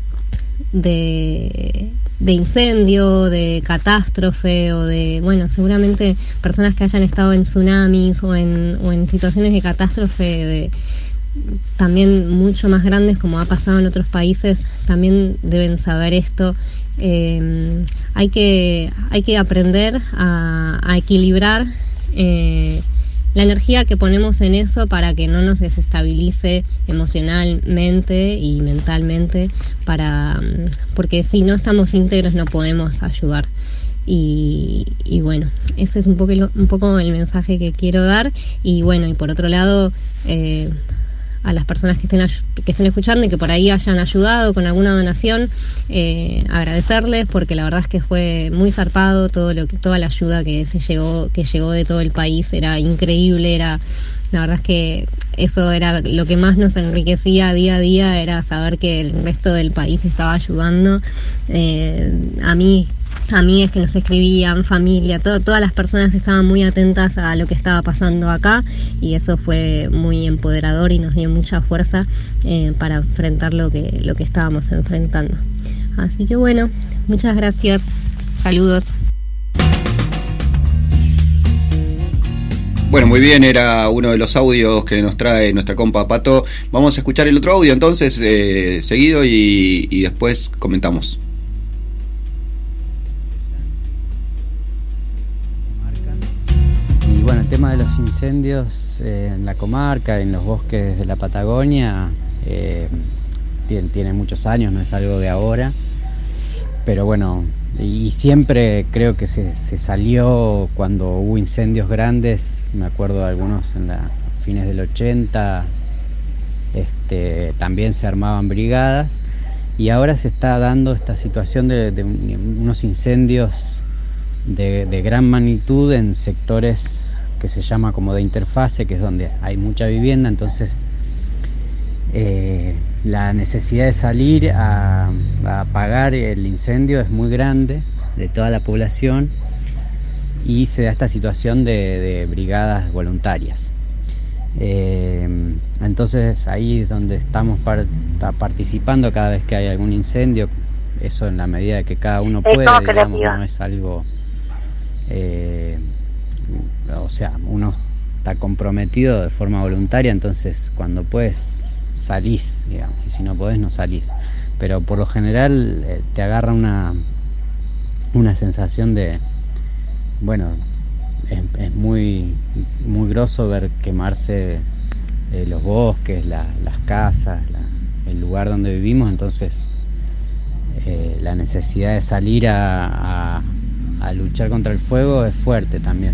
de, de incendio, de catástrofe o de, bueno, seguramente personas que hayan estado en tsunamis o en, o en situaciones de catástrofe de, también mucho más grandes como ha pasado en otros países, también deben saber esto. Eh, hay que hay que aprender a, a equilibrar eh, la energía que ponemos en eso para que no nos desestabilice emocionalmente y mentalmente, para porque si no estamos íntegros no podemos ayudar. Y, y bueno, ese es un poco, un poco el mensaje que quiero dar. Y bueno, y por otro lado, eh, a las personas que estén que estén escuchando y que por ahí hayan ayudado con alguna donación, eh, agradecerles, porque la verdad es que fue muy zarpado todo lo que toda la ayuda que se llegó que llegó de todo el país, era increíble, era la verdad es que eso era lo que más nos enriquecía día a día, era saber que el resto del país estaba ayudando. Eh, a mí Amigas que nos escribían, familia, todo, todas las personas estaban muy atentas a lo que estaba pasando acá, y eso fue muy empoderador y nos dio mucha fuerza eh, para enfrentar lo que, lo que estábamos enfrentando. Así que bueno, muchas gracias, saludos. Bueno, muy bien, era uno de los audios que nos trae nuestra compa Pato. Vamos a escuchar el otro audio entonces, eh, seguido, y, y después comentamos. Y bueno, el tema de los incendios eh, en la comarca, en los bosques de la Patagonia, eh, tiene, tiene muchos años, no es algo de ahora, pero bueno, y siempre creo que se, se salió cuando hubo incendios grandes. Me acuerdo de algunos en la fines del ochenta, este, también se armaban brigadas, y ahora se está dando esta situación de, de unos incendios de, de gran magnitud en sectores que se llama como de interfase, que es donde hay mucha vivienda. Entonces eh, la necesidad de salir a, a apagar el incendio es muy grande de toda la población y se da esta situación de, de brigadas voluntarias. Eh, entonces ahí es donde estamos par- participando cada vez que hay algún incendio, eso en la medida de que cada uno puede, digamos, no es algo, eh, o sea, uno está comprometido de forma voluntaria, entonces cuando puedes salís, digamos, y si no podés no salís, pero por lo general eh, te agarra una, una sensación de, bueno, Es, es muy muy groso ver quemarse eh, los bosques, la, las casas, la, el lugar donde vivimos, entonces eh, la necesidad de salir a, a, a luchar contra el fuego es fuerte también.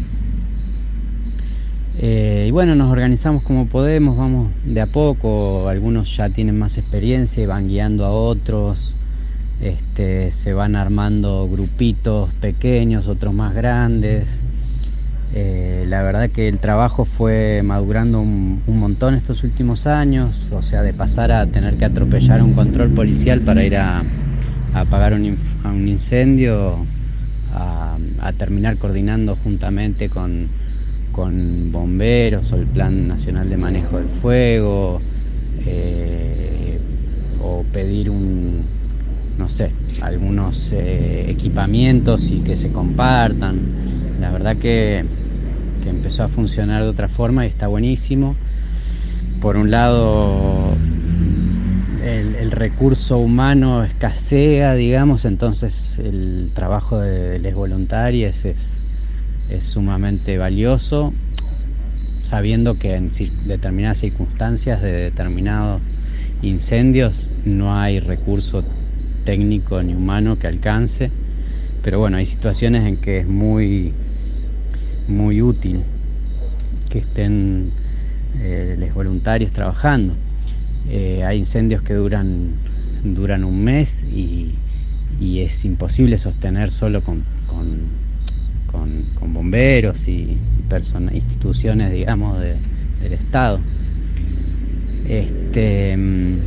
Eh, y bueno, nos organizamos como podemos, vamos de a poco, algunos ya tienen más experiencia y van guiando a otros, este, se van armando grupitos pequeños, otros más grandes. Eh, la verdad que el trabajo fue madurando un, un montón estos últimos años, o sea, de pasar a tener que atropellar un control policial para ir a, a apagar un, a un incendio, a, a terminar coordinando juntamente con, con bomberos o el Plan Nacional de Manejo del Fuego, eh, o pedir un, no sé, algunos eh, equipamientos y que se compartan. La verdad que, que empezó a funcionar de otra forma y está buenísimo. Por un lado, el, el recurso humano escasea, digamos, entonces el trabajo de los voluntarios es, es sumamente valioso, sabiendo que en determinadas circunstancias de determinados incendios no hay recurso técnico ni humano que alcance, pero bueno, hay situaciones en que es muy muy útil que estén eh, los voluntarios trabajando. Eh, hay incendios que duran duran un mes y, y es imposible sostener solo con, con, con, con bomberos y persona, instituciones, digamos, de, del Estado. Este,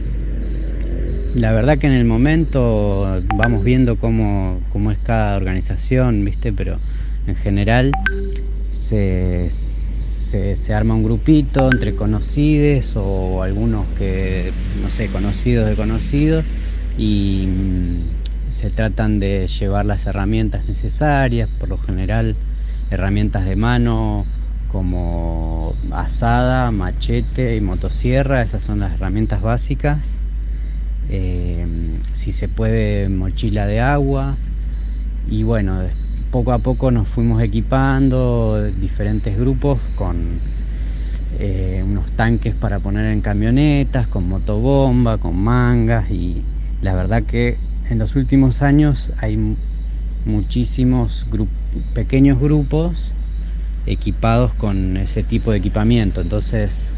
la verdad que en el momento vamos viendo cómo, cómo es cada organización, ¿viste? Pero en general se, se, se arma un grupito entre conocidos o algunos que, no sé, conocidos de conocidos, y mm, se tratan de llevar las herramientas necesarias, por lo general herramientas de mano como azada, machete y motosierra, esas son las herramientas básicas. Eh, si se puede, mochila de agua, y bueno, poco a poco nos fuimos equipando diferentes grupos con eh, unos tanques para poner en camionetas, con motobomba, con mangas, y la verdad que en los últimos años hay muchísimos gru- pequeños grupos equipados con ese tipo de equipamiento, entonces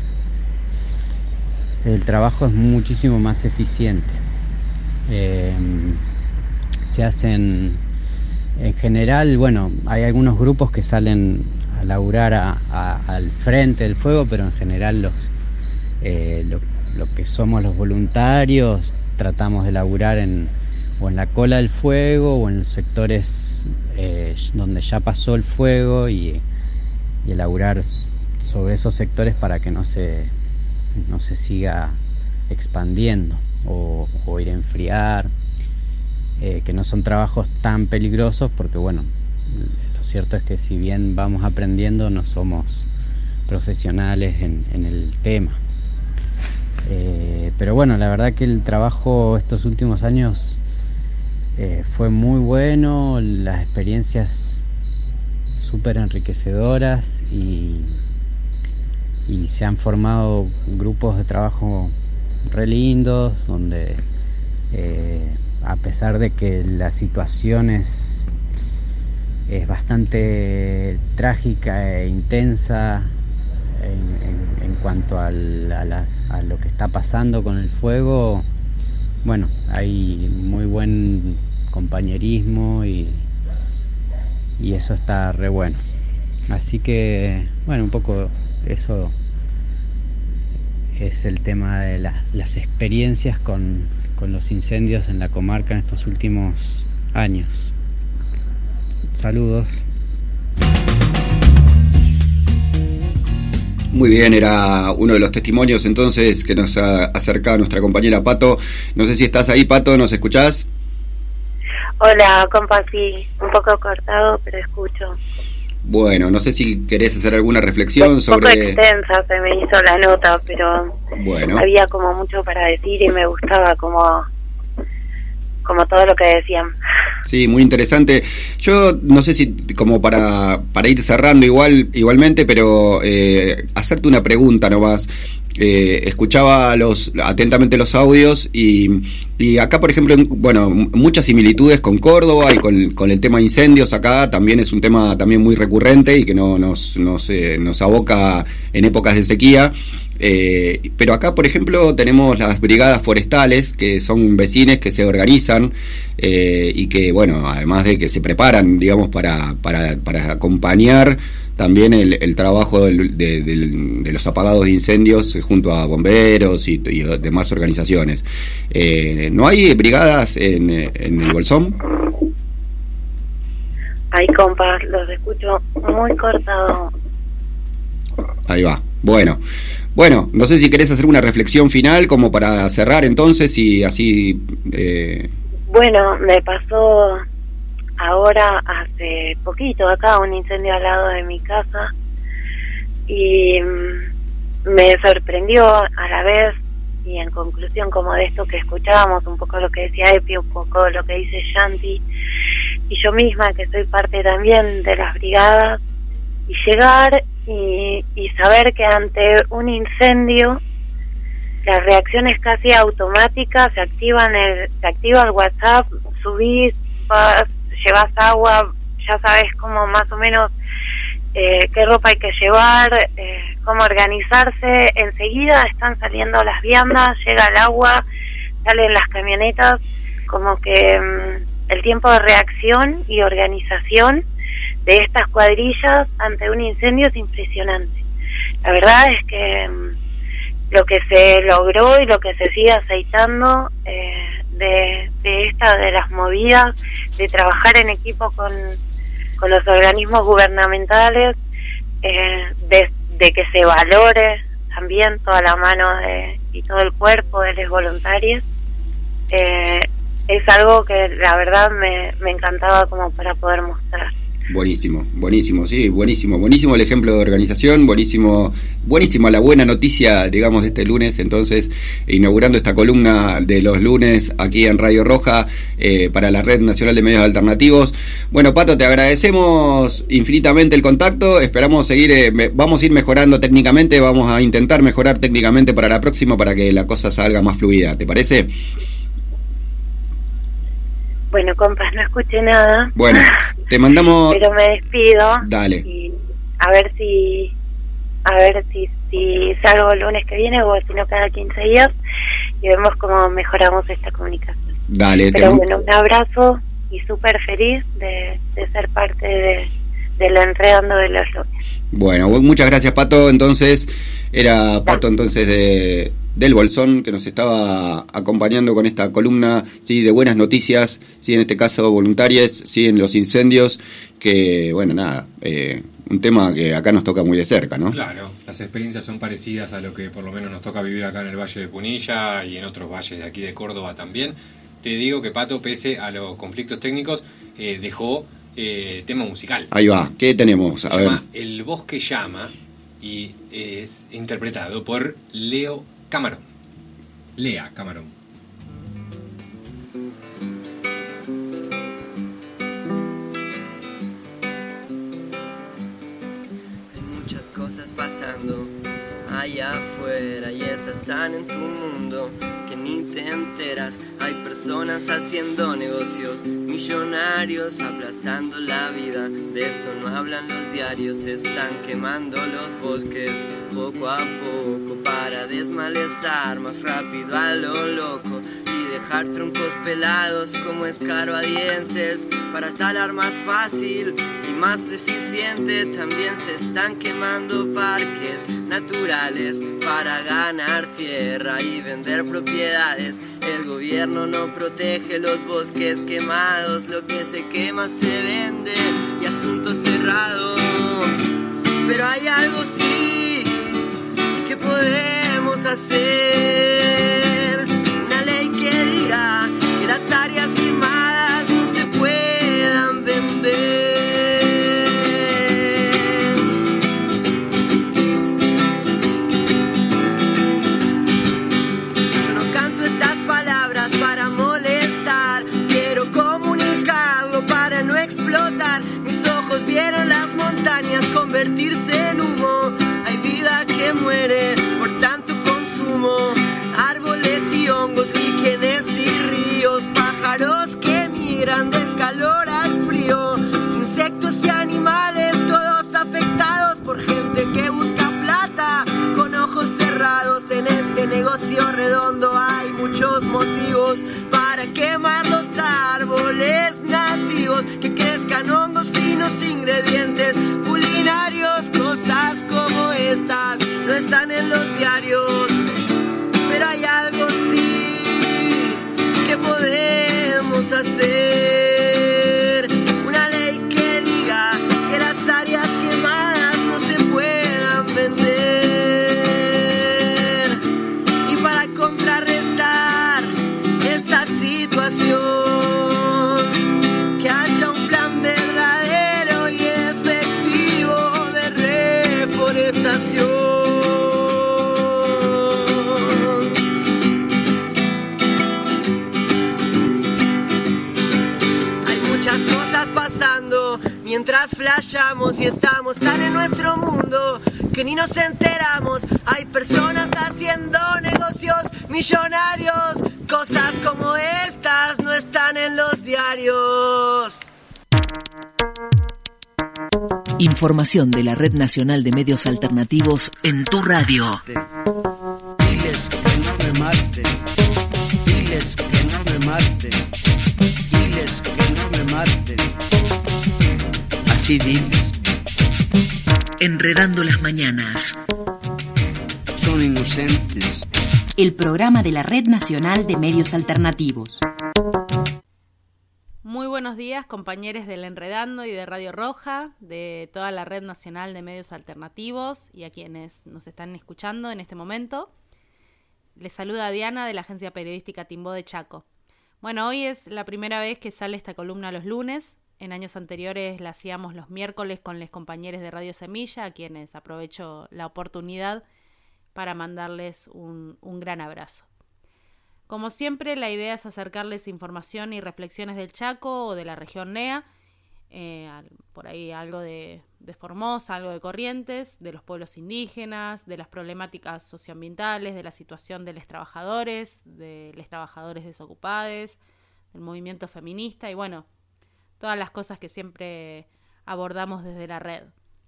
el trabajo es muchísimo más eficiente. Eh, se hacen, en general, bueno, hay algunos grupos que salen a laburar a, a, al frente del fuego, pero en general los eh, lo, lo que somos los voluntarios tratamos de laburar en, o en la cola del fuego o en los sectores eh, donde ya pasó el fuego, y, y elaborar sobre esos sectores para que no se no se siga expandiendo o, o ir a enfriar, eh, que no son trabajos tan peligrosos porque, bueno, lo cierto es que si bien vamos aprendiendo, no somos profesionales en, en el tema. Eh, pero bueno, la verdad que el trabajo estos últimos años eh, fue muy bueno, las experiencias súper enriquecedoras, y y se han formado grupos de trabajo re lindos, donde eh, a pesar de que la situación es, es bastante trágica e intensa en, en, en cuanto al, a, la, a lo que está pasando con el fuego, bueno, hay muy buen compañerismo y, y eso está re bueno. Así que, bueno, un poco eso es el tema de la, las experiencias con, con los incendios en la comarca en estos últimos años. Saludos. Muy bien, era uno de los testimonios entonces que nos ha acercaba nuestra compañera Pato. No sé si estás ahí, Pato, ¿nos escuchás? Hola, compa, sí, un poco cortado, pero escucho. Bueno, no sé si querés hacer alguna reflexión un sobre... Un poco extensa se me hizo la nota, pero bueno, había como mucho para decir y me gustaba como, como todo lo que decían. Sí, muy interesante. Yo no sé si como para, para ir cerrando igual igualmente, pero eh, hacerte una pregunta nomás. Eh, escuchaba los atentamente los audios y, y acá, por ejemplo, bueno, muchas similitudes con Córdoba y con, con el tema de incendios. Acá también es un tema también muy recurrente y que no nos, nos, eh, nos aboca en épocas de sequía. Eh, pero acá, por ejemplo, tenemos las brigadas forestales, que son vecines que se organizan eh, y que, bueno, además de que se preparan, digamos, para, para, para acompañar también el, el trabajo del, de, del, de los apagados de incendios junto a bomberos y, y demás organizaciones. Eh, ¿No hay brigadas en, en el Bolsón? Ay, compa, los escucho muy cortado. Ahí va. Bueno, bueno, no sé si querés hacer una reflexión final como para cerrar entonces y así... Eh... Bueno, me pasó ahora hace poquito acá un incendio al lado de mi casa y me sorprendió a la vez y en conclusión como de esto que escuchábamos, un poco lo que decía Epi, un poco lo que dice Shanti y yo misma que soy parte también de las brigadas y llegar y, y saber que ante un incendio la reacción es casi automática, se activan el, se activa el WhatsApp, subís, vas, llevas agua, ya sabes cómo más o menos eh, qué ropa hay que llevar, eh, cómo organizarse, enseguida están saliendo las viandas, llega el agua, salen las camionetas, como que um, el tiempo de reacción y organización de estas cuadrillas ante un incendio es impresionante. La verdad es que um, lo que se logró y lo que se sigue aceitando eh, de, de esta de las movidas, de trabajar en equipo con, con los organismos gubernamentales, eh, de, de que se valore también toda la mano de, y todo el cuerpo de los voluntarios, eh, es algo que la verdad me, me encantaba como para poder mostrar. Buenísimo, buenísimo, sí, buenísimo, buenísimo el ejemplo de organización, buenísimo, buenísima la buena noticia, digamos, de este lunes, entonces, inaugurando esta columna de los lunes aquí en Radio Roja, eh, para la Red Nacional de Medios Alternativos. Bueno, Pato, te agradecemos infinitamente el contacto, esperamos seguir, eh, me, vamos a ir mejorando técnicamente, vamos a intentar mejorar técnicamente para la próxima, para que la cosa salga más fluida, ¿te parece? Bueno, compas, no escuché nada. Bueno, te mandamos... Pero me despido. Dale. Y a ver si... A ver si, si salgo el lunes que viene o si no cada quince días y vemos cómo mejoramos esta comunicación. Dale. Pero te... bueno, un abrazo y súper feliz de, de ser parte de, de lo Enredando de los lunes. Bueno, muchas gracias, Pato. Entonces, era Pato entonces de... del Bolsón, que nos estaba acompañando con esta columna, sí, de buenas noticias, sí, en este caso voluntarias, sí, en los incendios, que, bueno, nada, eh, un tema que acá nos toca muy de cerca, ¿no? Claro, las experiencias son parecidas a lo que por lo menos nos toca vivir acá en el Valle de Punilla y en otros valles de aquí de Córdoba también. Te digo que Pato, pese a los conflictos técnicos, eh, dejó eh, tema musical. Ahí va, ¿qué tenemos? A Se ver. llama El Bosque Llama y es interpretado por Leo Camarón. Lea Camarón. Hay muchas cosas pasando allá afuera y estas están en tu mundo que ni te enteras. Hay personas haciendo negocios, millonarios aplastando la vida. De esto no hablan los diarios, se están quemando los bosques poco a poco para desmalezar más rápido a lo loco y dejar troncos pelados como escarbadientes para talar más fácil y más eficiente. También se están quemando parques naturales para ganar tierra y vender propiedades. El gobierno no protege los bosques quemados, lo que se quema se vende y asunto cerrado. Pero hay algo sí que podemos hacer, una ley que diga que las áreas quemadas no se puedan vender. Yo no canto estas palabras para molestar, quiero comunicarlo para no explotar. Mis ojos vieron las montañas convertirse en humo. Hay vida que muere por tanto consumo. Árboles y hongos, líquenes y ríos, pájaros que migran del calor al frío, insectos y animales, todos afectados por gente que busca plata con ojos cerrados. En este negocio redondo hay muchos motivos para quemar los árboles nativos, que crezcan hongos finos, ingredientes culinarios. Cosas como estas no están en los diarios, pero hay algo sí que podemos hacer, una ley que diga que las áreas quemadas no se puedan vender. Y para contrarrestar esta situación, que haya un plan verdadero y efectivo de reforestación. Pasando mientras flashamos y estamos tan en nuestro mundo que ni nos enteramos. Hay personas haciendo negocios millonarios. Cosas como estas no están en los diarios. Información de la Red Nacional de Medios Alternativos en tu radio. Diles que no me maten. Diles que no me maten. Diles que no me maten. Así diles. Enredando las mañanas. Son inocentes. El programa de la Red Nacional de Medios Alternativos. Muy buenos días, compañeros del Enredando y de Radio Roja, de toda la Red Nacional de Medios Alternativos y a quienes nos están escuchando en este momento. Les saluda Diana de la agencia periodística Timbó de Chaco. Bueno, hoy es la primera vez que sale esta columna los lunes. En años anteriores la hacíamos los miércoles con los compañeros de Radio Semilla, a quienes aprovecho la oportunidad para mandarles un, un gran abrazo. Como siempre, la idea es acercarles información y reflexiones del Chaco o de la región N E A, eh, por ahí algo de, de Formosa, algo de Corrientes, de los pueblos indígenas, de las problemáticas socioambientales, de la situación de los trabajadores, de los trabajadores desocupados, del movimiento feminista y bueno, todas las cosas que siempre abordamos desde la red.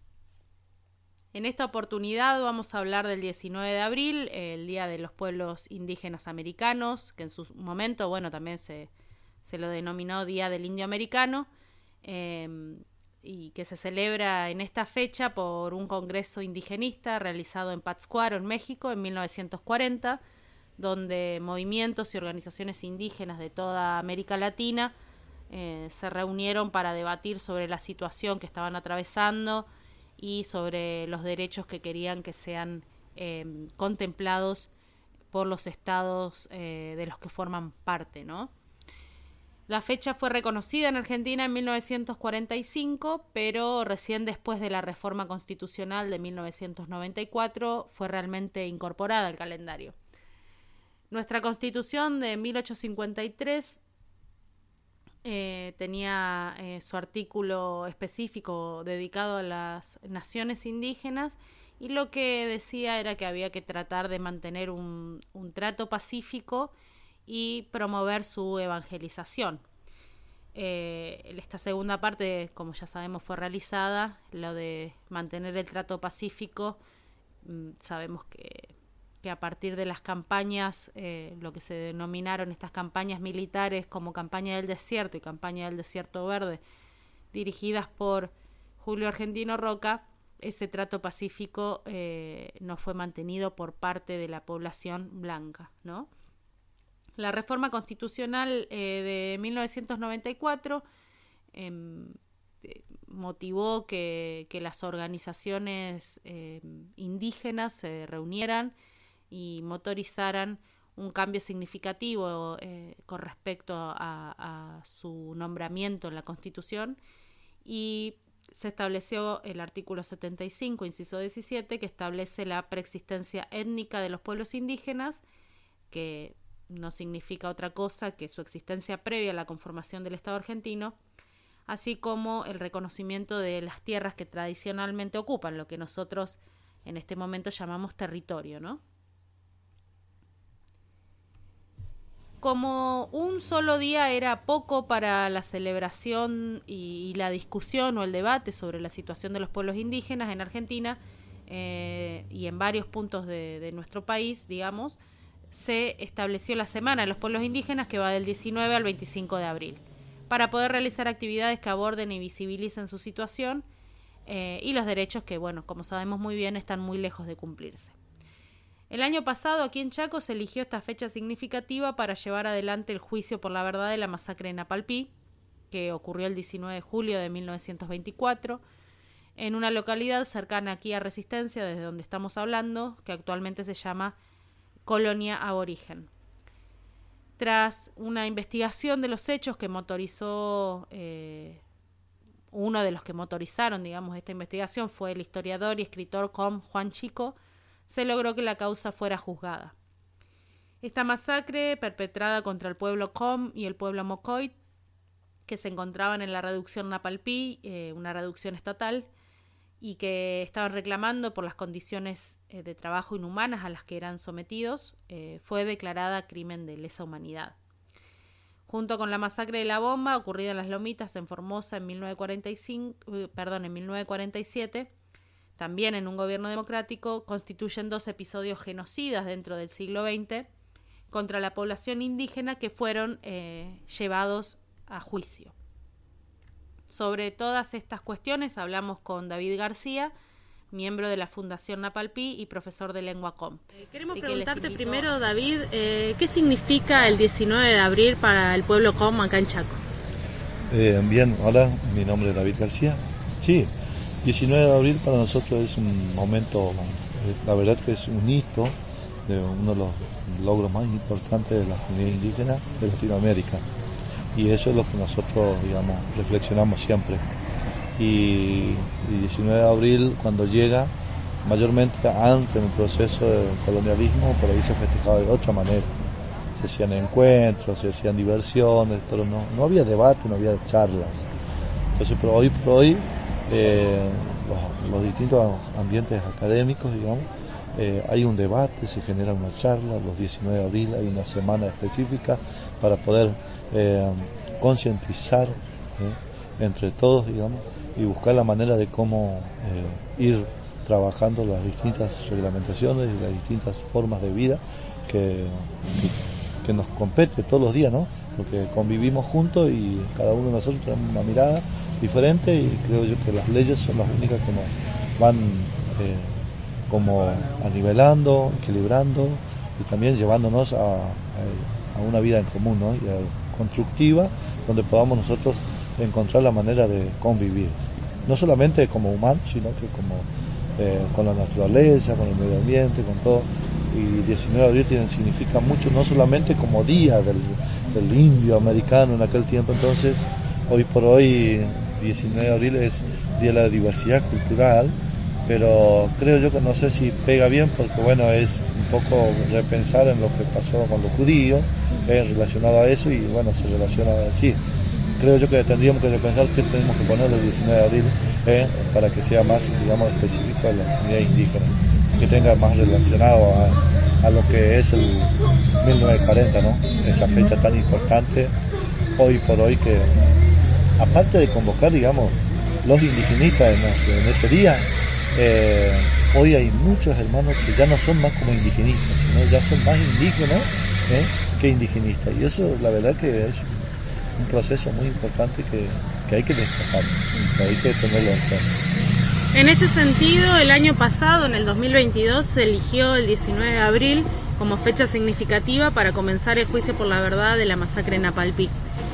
En esta oportunidad vamos a hablar del diecinueve de abril, el Día de los Pueblos Indígenas Americanos, que en su momento, bueno, también se, se lo denominó Día del Indio Americano, eh, y que se celebra en esta fecha por un congreso indigenista realizado en Pátzcuaro, en México, en mil novecientos cuarenta, donde movimientos y organizaciones indígenas de toda América Latina eh, se reunieron para debatir sobre la situación que estaban atravesando y sobre los derechos que querían que sean eh, contemplados por los estados eh, de los que forman parte, ¿no? La fecha fue reconocida en Argentina en mil novecientos cuarenta y cinco, pero recién después de la reforma constitucional de mil novecientos noventa y cuatro fue realmente incorporada al calendario. Nuestra Constitución de mil ochocientos cincuenta y tres Eh, tenía eh, su artículo específico dedicado a las naciones indígenas y lo que decía era que había que tratar de mantener un, un trato pacífico y promover su evangelización. Eh, esta segunda parte, como ya sabemos, fue realizada, lo de mantener el trato pacífico. mm, sabemos que que a partir de las campañas, eh, lo que se denominaron estas campañas militares como Campaña del Desierto y Campaña del Desierto Verde, dirigidas por Julio Argentino Roca, ese trato pacífico eh, no fue mantenido por parte de la población blanca, ¿no? La reforma constitucional eh, de mil novecientos noventa y cuatro eh, motivó que, que las organizaciones eh, indígenas se reunieran y motorizaran un cambio significativo eh, con respecto a, a su nombramiento en la Constitución, y se estableció el artículo setenta y cinco, inciso diecisiete, que establece la preexistencia étnica de los pueblos indígenas, que no significa otra cosa que su existencia previa a la conformación del Estado argentino, así como el reconocimiento de las tierras que tradicionalmente ocupan, lo que nosotros en este momento llamamos territorio, ¿no? Como un solo día era poco para la celebración y, y la discusión o el debate sobre la situación de los pueblos indígenas en Argentina eh, y en varios puntos de, de nuestro país, digamos, se estableció la Semana de los Pueblos Indígenas, que va del diecinueve al veinticinco de abril, para poder realizar actividades que aborden y visibilicen su situación eh, y los derechos que, bueno, como sabemos muy bien, están muy lejos de cumplirse. El año pasado, aquí en Chaco, se eligió esta fecha significativa para llevar adelante el juicio por la verdad de la masacre de Napalpí, que ocurrió el diecinueve de julio de mil novecientos veinticuatro, en una localidad cercana aquí a Resistencia, desde donde estamos hablando, que actualmente se llama Colonia Aborigen. Tras una investigación de los hechos que motorizó, eh, uno de los que motorizaron, digamos, esta investigación fue el historiador y escritor com Juan Chico, se logró que la causa fuera juzgada. Esta masacre, perpetrada contra el pueblo com y el pueblo mocoit, que se encontraban en la reducción Napalpí, eh, una reducción estatal, y que estaban reclamando por las condiciones eh, de trabajo inhumanas a las que eran sometidos, eh, fue declarada crimen de lesa humanidad. Junto con la masacre de la bomba, ocurrida en Las Lomitas, en Formosa, en, mil novecientos cuarenta y cinco, eh, perdón, en mil novecientos cuarenta y siete, también en un gobierno democrático, constituyen dos episodios genocidas dentro del siglo veinte contra la población indígena que fueron eh, llevados a juicio. Sobre todas estas cuestiones hablamos con David García, miembro de la Fundación Napalpí y profesor de lengua com. Eh, queremos Así preguntarte que primero, David, eh, ¿qué significa el diecinueve de abril para el pueblo com acá en Chaco? Eh, bien, hola, mi nombre es David García. Sí, diecinueve de abril para nosotros es un momento, la verdad que es un hito, de uno de los logros más importantes de la comunidad indígena de Latinoamérica. Y eso es lo que nosotros, digamos, reflexionamos siempre. Y el diecinueve de abril, cuando llega, mayormente antes en el proceso del colonialismo, por ahí se festejaba de otra manera. Se hacían encuentros, se hacían diversiones, pero no, no había debate, no había charlas. Entonces, pero hoy por hoy, eh, los, los distintos ambientes académicos, digamos, eh, hay un debate, se genera una charla. Los diecinueve de abril hay una semana específica para poder eh, concientizar eh, entre todos, digamos, y buscar la manera de cómo eh, ir trabajando las distintas reglamentaciones y las distintas formas de vida que, que, que nos compete todos los días, ¿no? Porque convivimos juntos y cada uno de nosotros tenemos una mirada diferente, y creo yo que las leyes son las únicas que nos van eh, como anivelando, equilibrando y también llevándonos a, a, a una vida en común, ¿no? Y a, constructiva, donde podamos nosotros encontrar la manera de convivir, no solamente como humanos, sino que como eh, con la naturaleza, con el medio ambiente, con todo. Y diecinueve de abril tiene, significa mucho, no solamente como día del, del indio americano en aquel tiempo. Entonces, hoy por hoy, diecinueve de abril es Día de la Diversidad Cultural, pero creo yo que no sé si pega bien, porque bueno, es un poco repensar en lo que pasó con los judíos, eh, relacionado a eso, y bueno, se relaciona así. Creo yo que tendríamos que repensar qué tenemos que poner el diecinueve de abril eh, para que sea más, digamos, específico a la comunidad indígena, que tenga más relacionado a, a lo que es el mil novecientos cuarenta, ¿no? Esa fecha tan importante hoy por hoy, que aparte de convocar, digamos, los indigenistas en, en ese día, eh, hoy hay muchos hermanos que ya no son más como indigenistas, sino ya son más indígenas eh, que indigenistas, y eso la verdad que es un proceso muy importante que, que hay que destacar, que hay que tenerlo en cuenta. En este sentido, el año pasado, en el dos mil veintidós, se eligió el diecinueve de abril como fecha significativa para comenzar el juicio por la verdad de la masacre en Napalpí.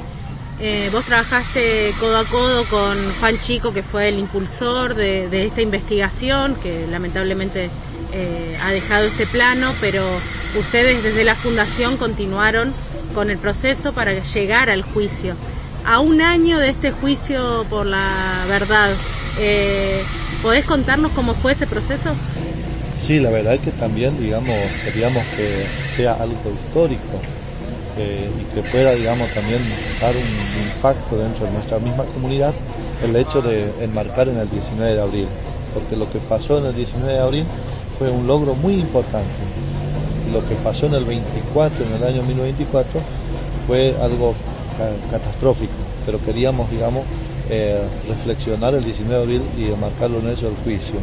Eh, vos trabajaste codo a codo con Juan Chico, que fue el impulsor de, de esta investigación, que lamentablemente eh, ha dejado este plano, pero ustedes desde la Fundación continuaron con el proceso para llegar al juicio. A un año de este juicio por la verdad, eh, ¿podés contarnos cómo fue ese proceso? Sí, la verdad es que también, digamos, queríamos que sea algo histórico. Eh, y que pueda, digamos, también dar un impacto dentro de nuestra misma comunidad el hecho de enmarcar en el diecinueve de abril, porque lo que pasó en el diecinueve de abril fue un logro muy importante, y lo que pasó en el veinticuatro, en el año mil novecientos veinticuatro, fue algo ca catastrófico, pero queríamos, digamos, eh, reflexionar el diecinueve de abril y enmarcarlo en eso del juicio,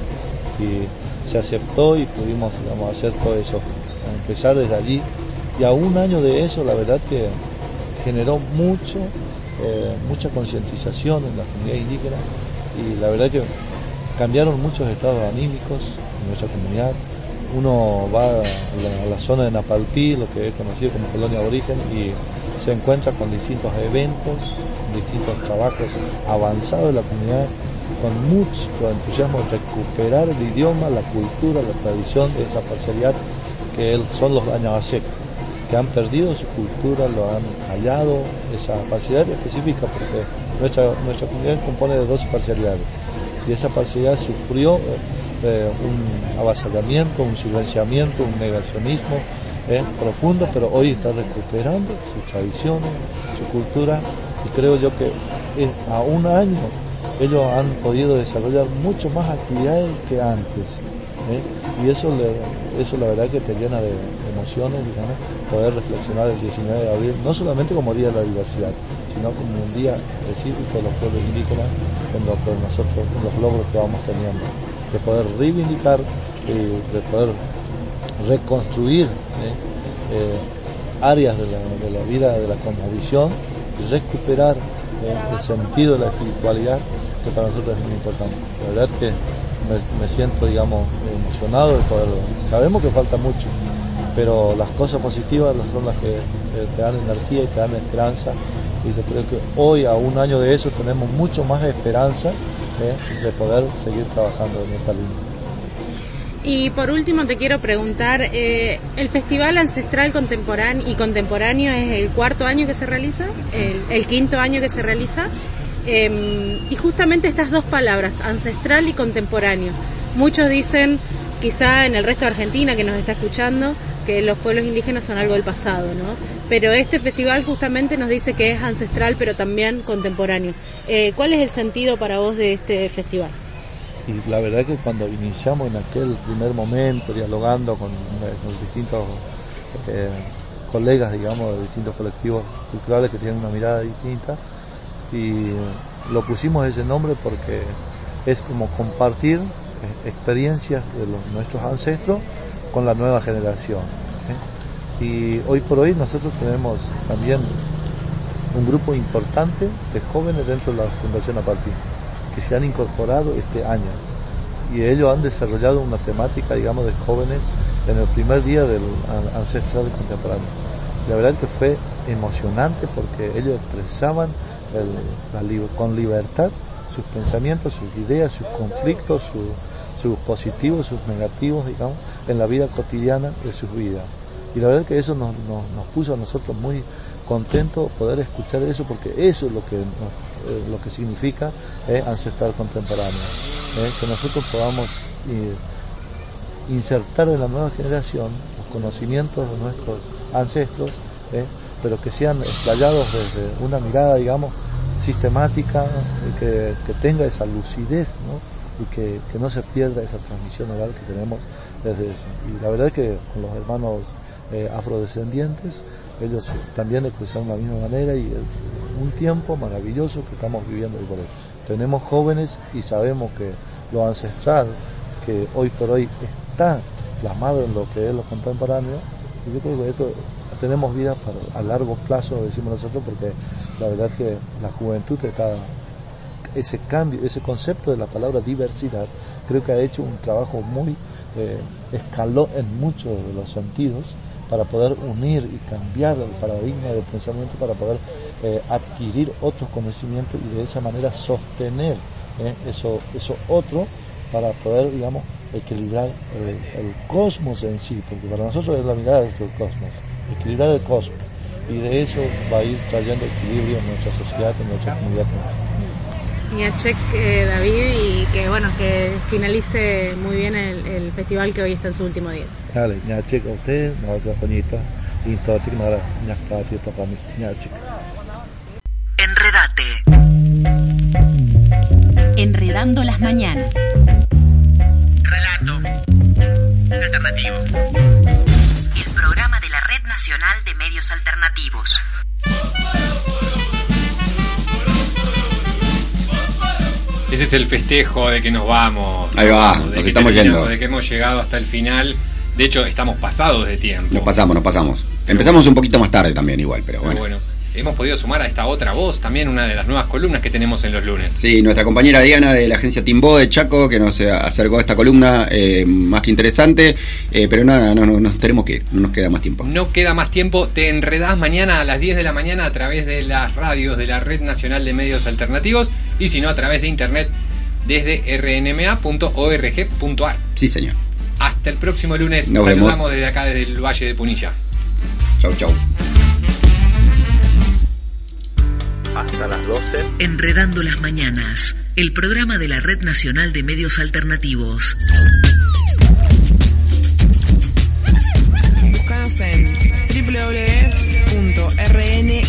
y se aceptó y pudimos, digamos, hacer todo eso, empezar desde allí. Y a un año de eso, la verdad que generó mucho, eh, mucha concientización en la comunidad indígena, y la verdad que cambiaron muchos estados anímicos en nuestra comunidad. Uno va a la, a la zona de Napalpí, lo que es conocido como colonia aborigen, y se encuentra con distintos eventos, distintos trabajos avanzados de la comunidad, con mucho entusiasmo de recuperar el idioma, la cultura, la tradición de esa parcialidad que son los Añabasek, que han perdido su cultura, lo han hallado, esa parcialidad específica, porque nuestra, nuestra comunidad compone de doce parcialidades, y esa parcialidad sufrió eh, un avasallamiento, un silenciamiento, un negacionismo eh, profundo, pero hoy está recuperando sus tradiciones, su cultura, y creo yo que eh, a un año ellos han podido desarrollar mucho más actividades que antes. ¿Eh? Y eso, le, eso la verdad que te llena de emociones, digamos, poder reflexionar el diecinueve de abril, no solamente como Día de la Diversidad, sino como un día específico de los pueblos indígenas, en lo que nosotros, en los logros que vamos teniendo, de poder reivindicar, eh, de poder reconstruir ¿eh? Eh, áreas de la, de la vida de la cosmovisión, recuperar eh, el sentido de la espiritualidad, que para nosotros es muy importante. La verdad es que Me, me siento, digamos, emocionado de poderlo. Sabemos que falta mucho, pero las cosas positivas son las que eh, te dan energía y te dan esperanza, y yo creo que hoy, a un año de eso, tenemos mucho más esperanza eh, de poder seguir trabajando en esta línea. Y por último te quiero preguntar, eh, ¿el Festival Ancestral Contemporáneo y Contemporáneo es el cuarto año que se realiza? ¿El, el quinto año que se realiza? Eh, y justamente estas dos palabras, ancestral y contemporáneo, muchos dicen, quizá en el resto de Argentina que nos está escuchando, que los pueblos indígenas son algo del pasado, ¿no? Pero este festival justamente nos dice que es ancestral pero también contemporáneo. Eh, ¿Cuál es el sentido para vos de este festival? Y la verdad es que cuando iniciamos en aquel primer momento, dialogando con, con distintos eh, colegas, digamos, de distintos colectivos culturales que tienen una mirada distinta, y lo pusimos ese nombre porque es como compartir eh, experiencias de los, nuestros ancestros con la nueva generación. ¿eh? Y hoy por hoy nosotros tenemos también un grupo importante de jóvenes dentro de la Fundación Napalpí, que se han incorporado este año, y ellos han desarrollado una temática, digamos, de jóvenes en el primer día del ancestral y contemporáneo. La verdad que fue emocionante porque ellos expresaban El, la, con libertad sus pensamientos, sus ideas, sus conflictos, su, sus positivos, sus negativos, digamos, en la vida cotidiana de sus vidas. Y la verdad que eso nos, nos, nos puso a nosotros muy contentos poder escuchar eso, porque eso es lo que, eh, lo que significa eh, ancestral contemporáneo, eh, que nosotros podamos eh, insertar en la nueva generación los conocimientos de nuestros ancestros, eh, pero que sean explayados desde una mirada, digamos, sistemática, que, que tenga esa lucidez, ¿no? Y que, que no se pierda esa transmisión oral que tenemos desde eso. Y la verdad es que con los hermanos eh, afrodescendientes, ellos también expresaron de la misma manera, y el, un tiempo maravilloso que estamos viviendo hoy por hoy. Tenemos jóvenes y sabemos que lo ancestral, que hoy por hoy está plasmado en lo que es lo contemporáneo, y yo creo que esto tenemos vida para, a largo plazo, decimos nosotros, porque la verdad que la juventud está, ese cambio, ese concepto de la palabra diversidad, creo que ha hecho un trabajo muy, eh, escaló en muchos de los sentidos para poder unir y cambiar el paradigma de pensamiento, para poder eh, adquirir otros conocimientos y de esa manera sostener eh, eso, eso otro, para poder, digamos, equilibrar el, el cosmos en sí, porque para nosotros es la mirada del cosmos, equilibrar el cosmos, y de eso va a ir trayendo equilibrio en nuestra sociedad, en nuestra comunidad. Ñachek, eh, David, y que bueno, que finalice muy bien el, el festival que hoy está en su último día. Dale, Ñachek a usted, no otra coñita, y todo que no era Ñachek para mí, Ñachek. Enredate. Enredando las mañanas. Relato alternativo. El programa de la Red Nacional de Medios Alternativos. Ese es el festejo de que nos vamos. Ahí va, nos, nos estamos yendo. De que hemos llegado hasta el final. De hecho, estamos pasados de tiempo. Nos pasamos, nos pasamos. Empezamos un poquito más tarde también igual, pero, pero bueno. bueno. Hemos podido sumar a esta otra voz, también una de las nuevas columnas que tenemos en los lunes. Sí, nuestra compañera Diana de la agencia Timbó de Chaco, que nos acercó a esta columna eh, más que interesante, eh, pero nada, no, no, nos tenemos que ir, no nos queda más tiempo. No queda más tiempo, te enredás mañana a las diez de la mañana a través de las radios de la Red Nacional de Medios Alternativos, y si no, a través de internet desde r n m a punto org punto a r. Sí, señor. Hasta el próximo lunes, nos saludamos vemos desde acá, desde el Valle de Punilla. Chau, chau. Hasta las doce. Enredando las mañanas, el programa de la Red Nacional de Medios Alternativos. Búscanos en w w w punto r n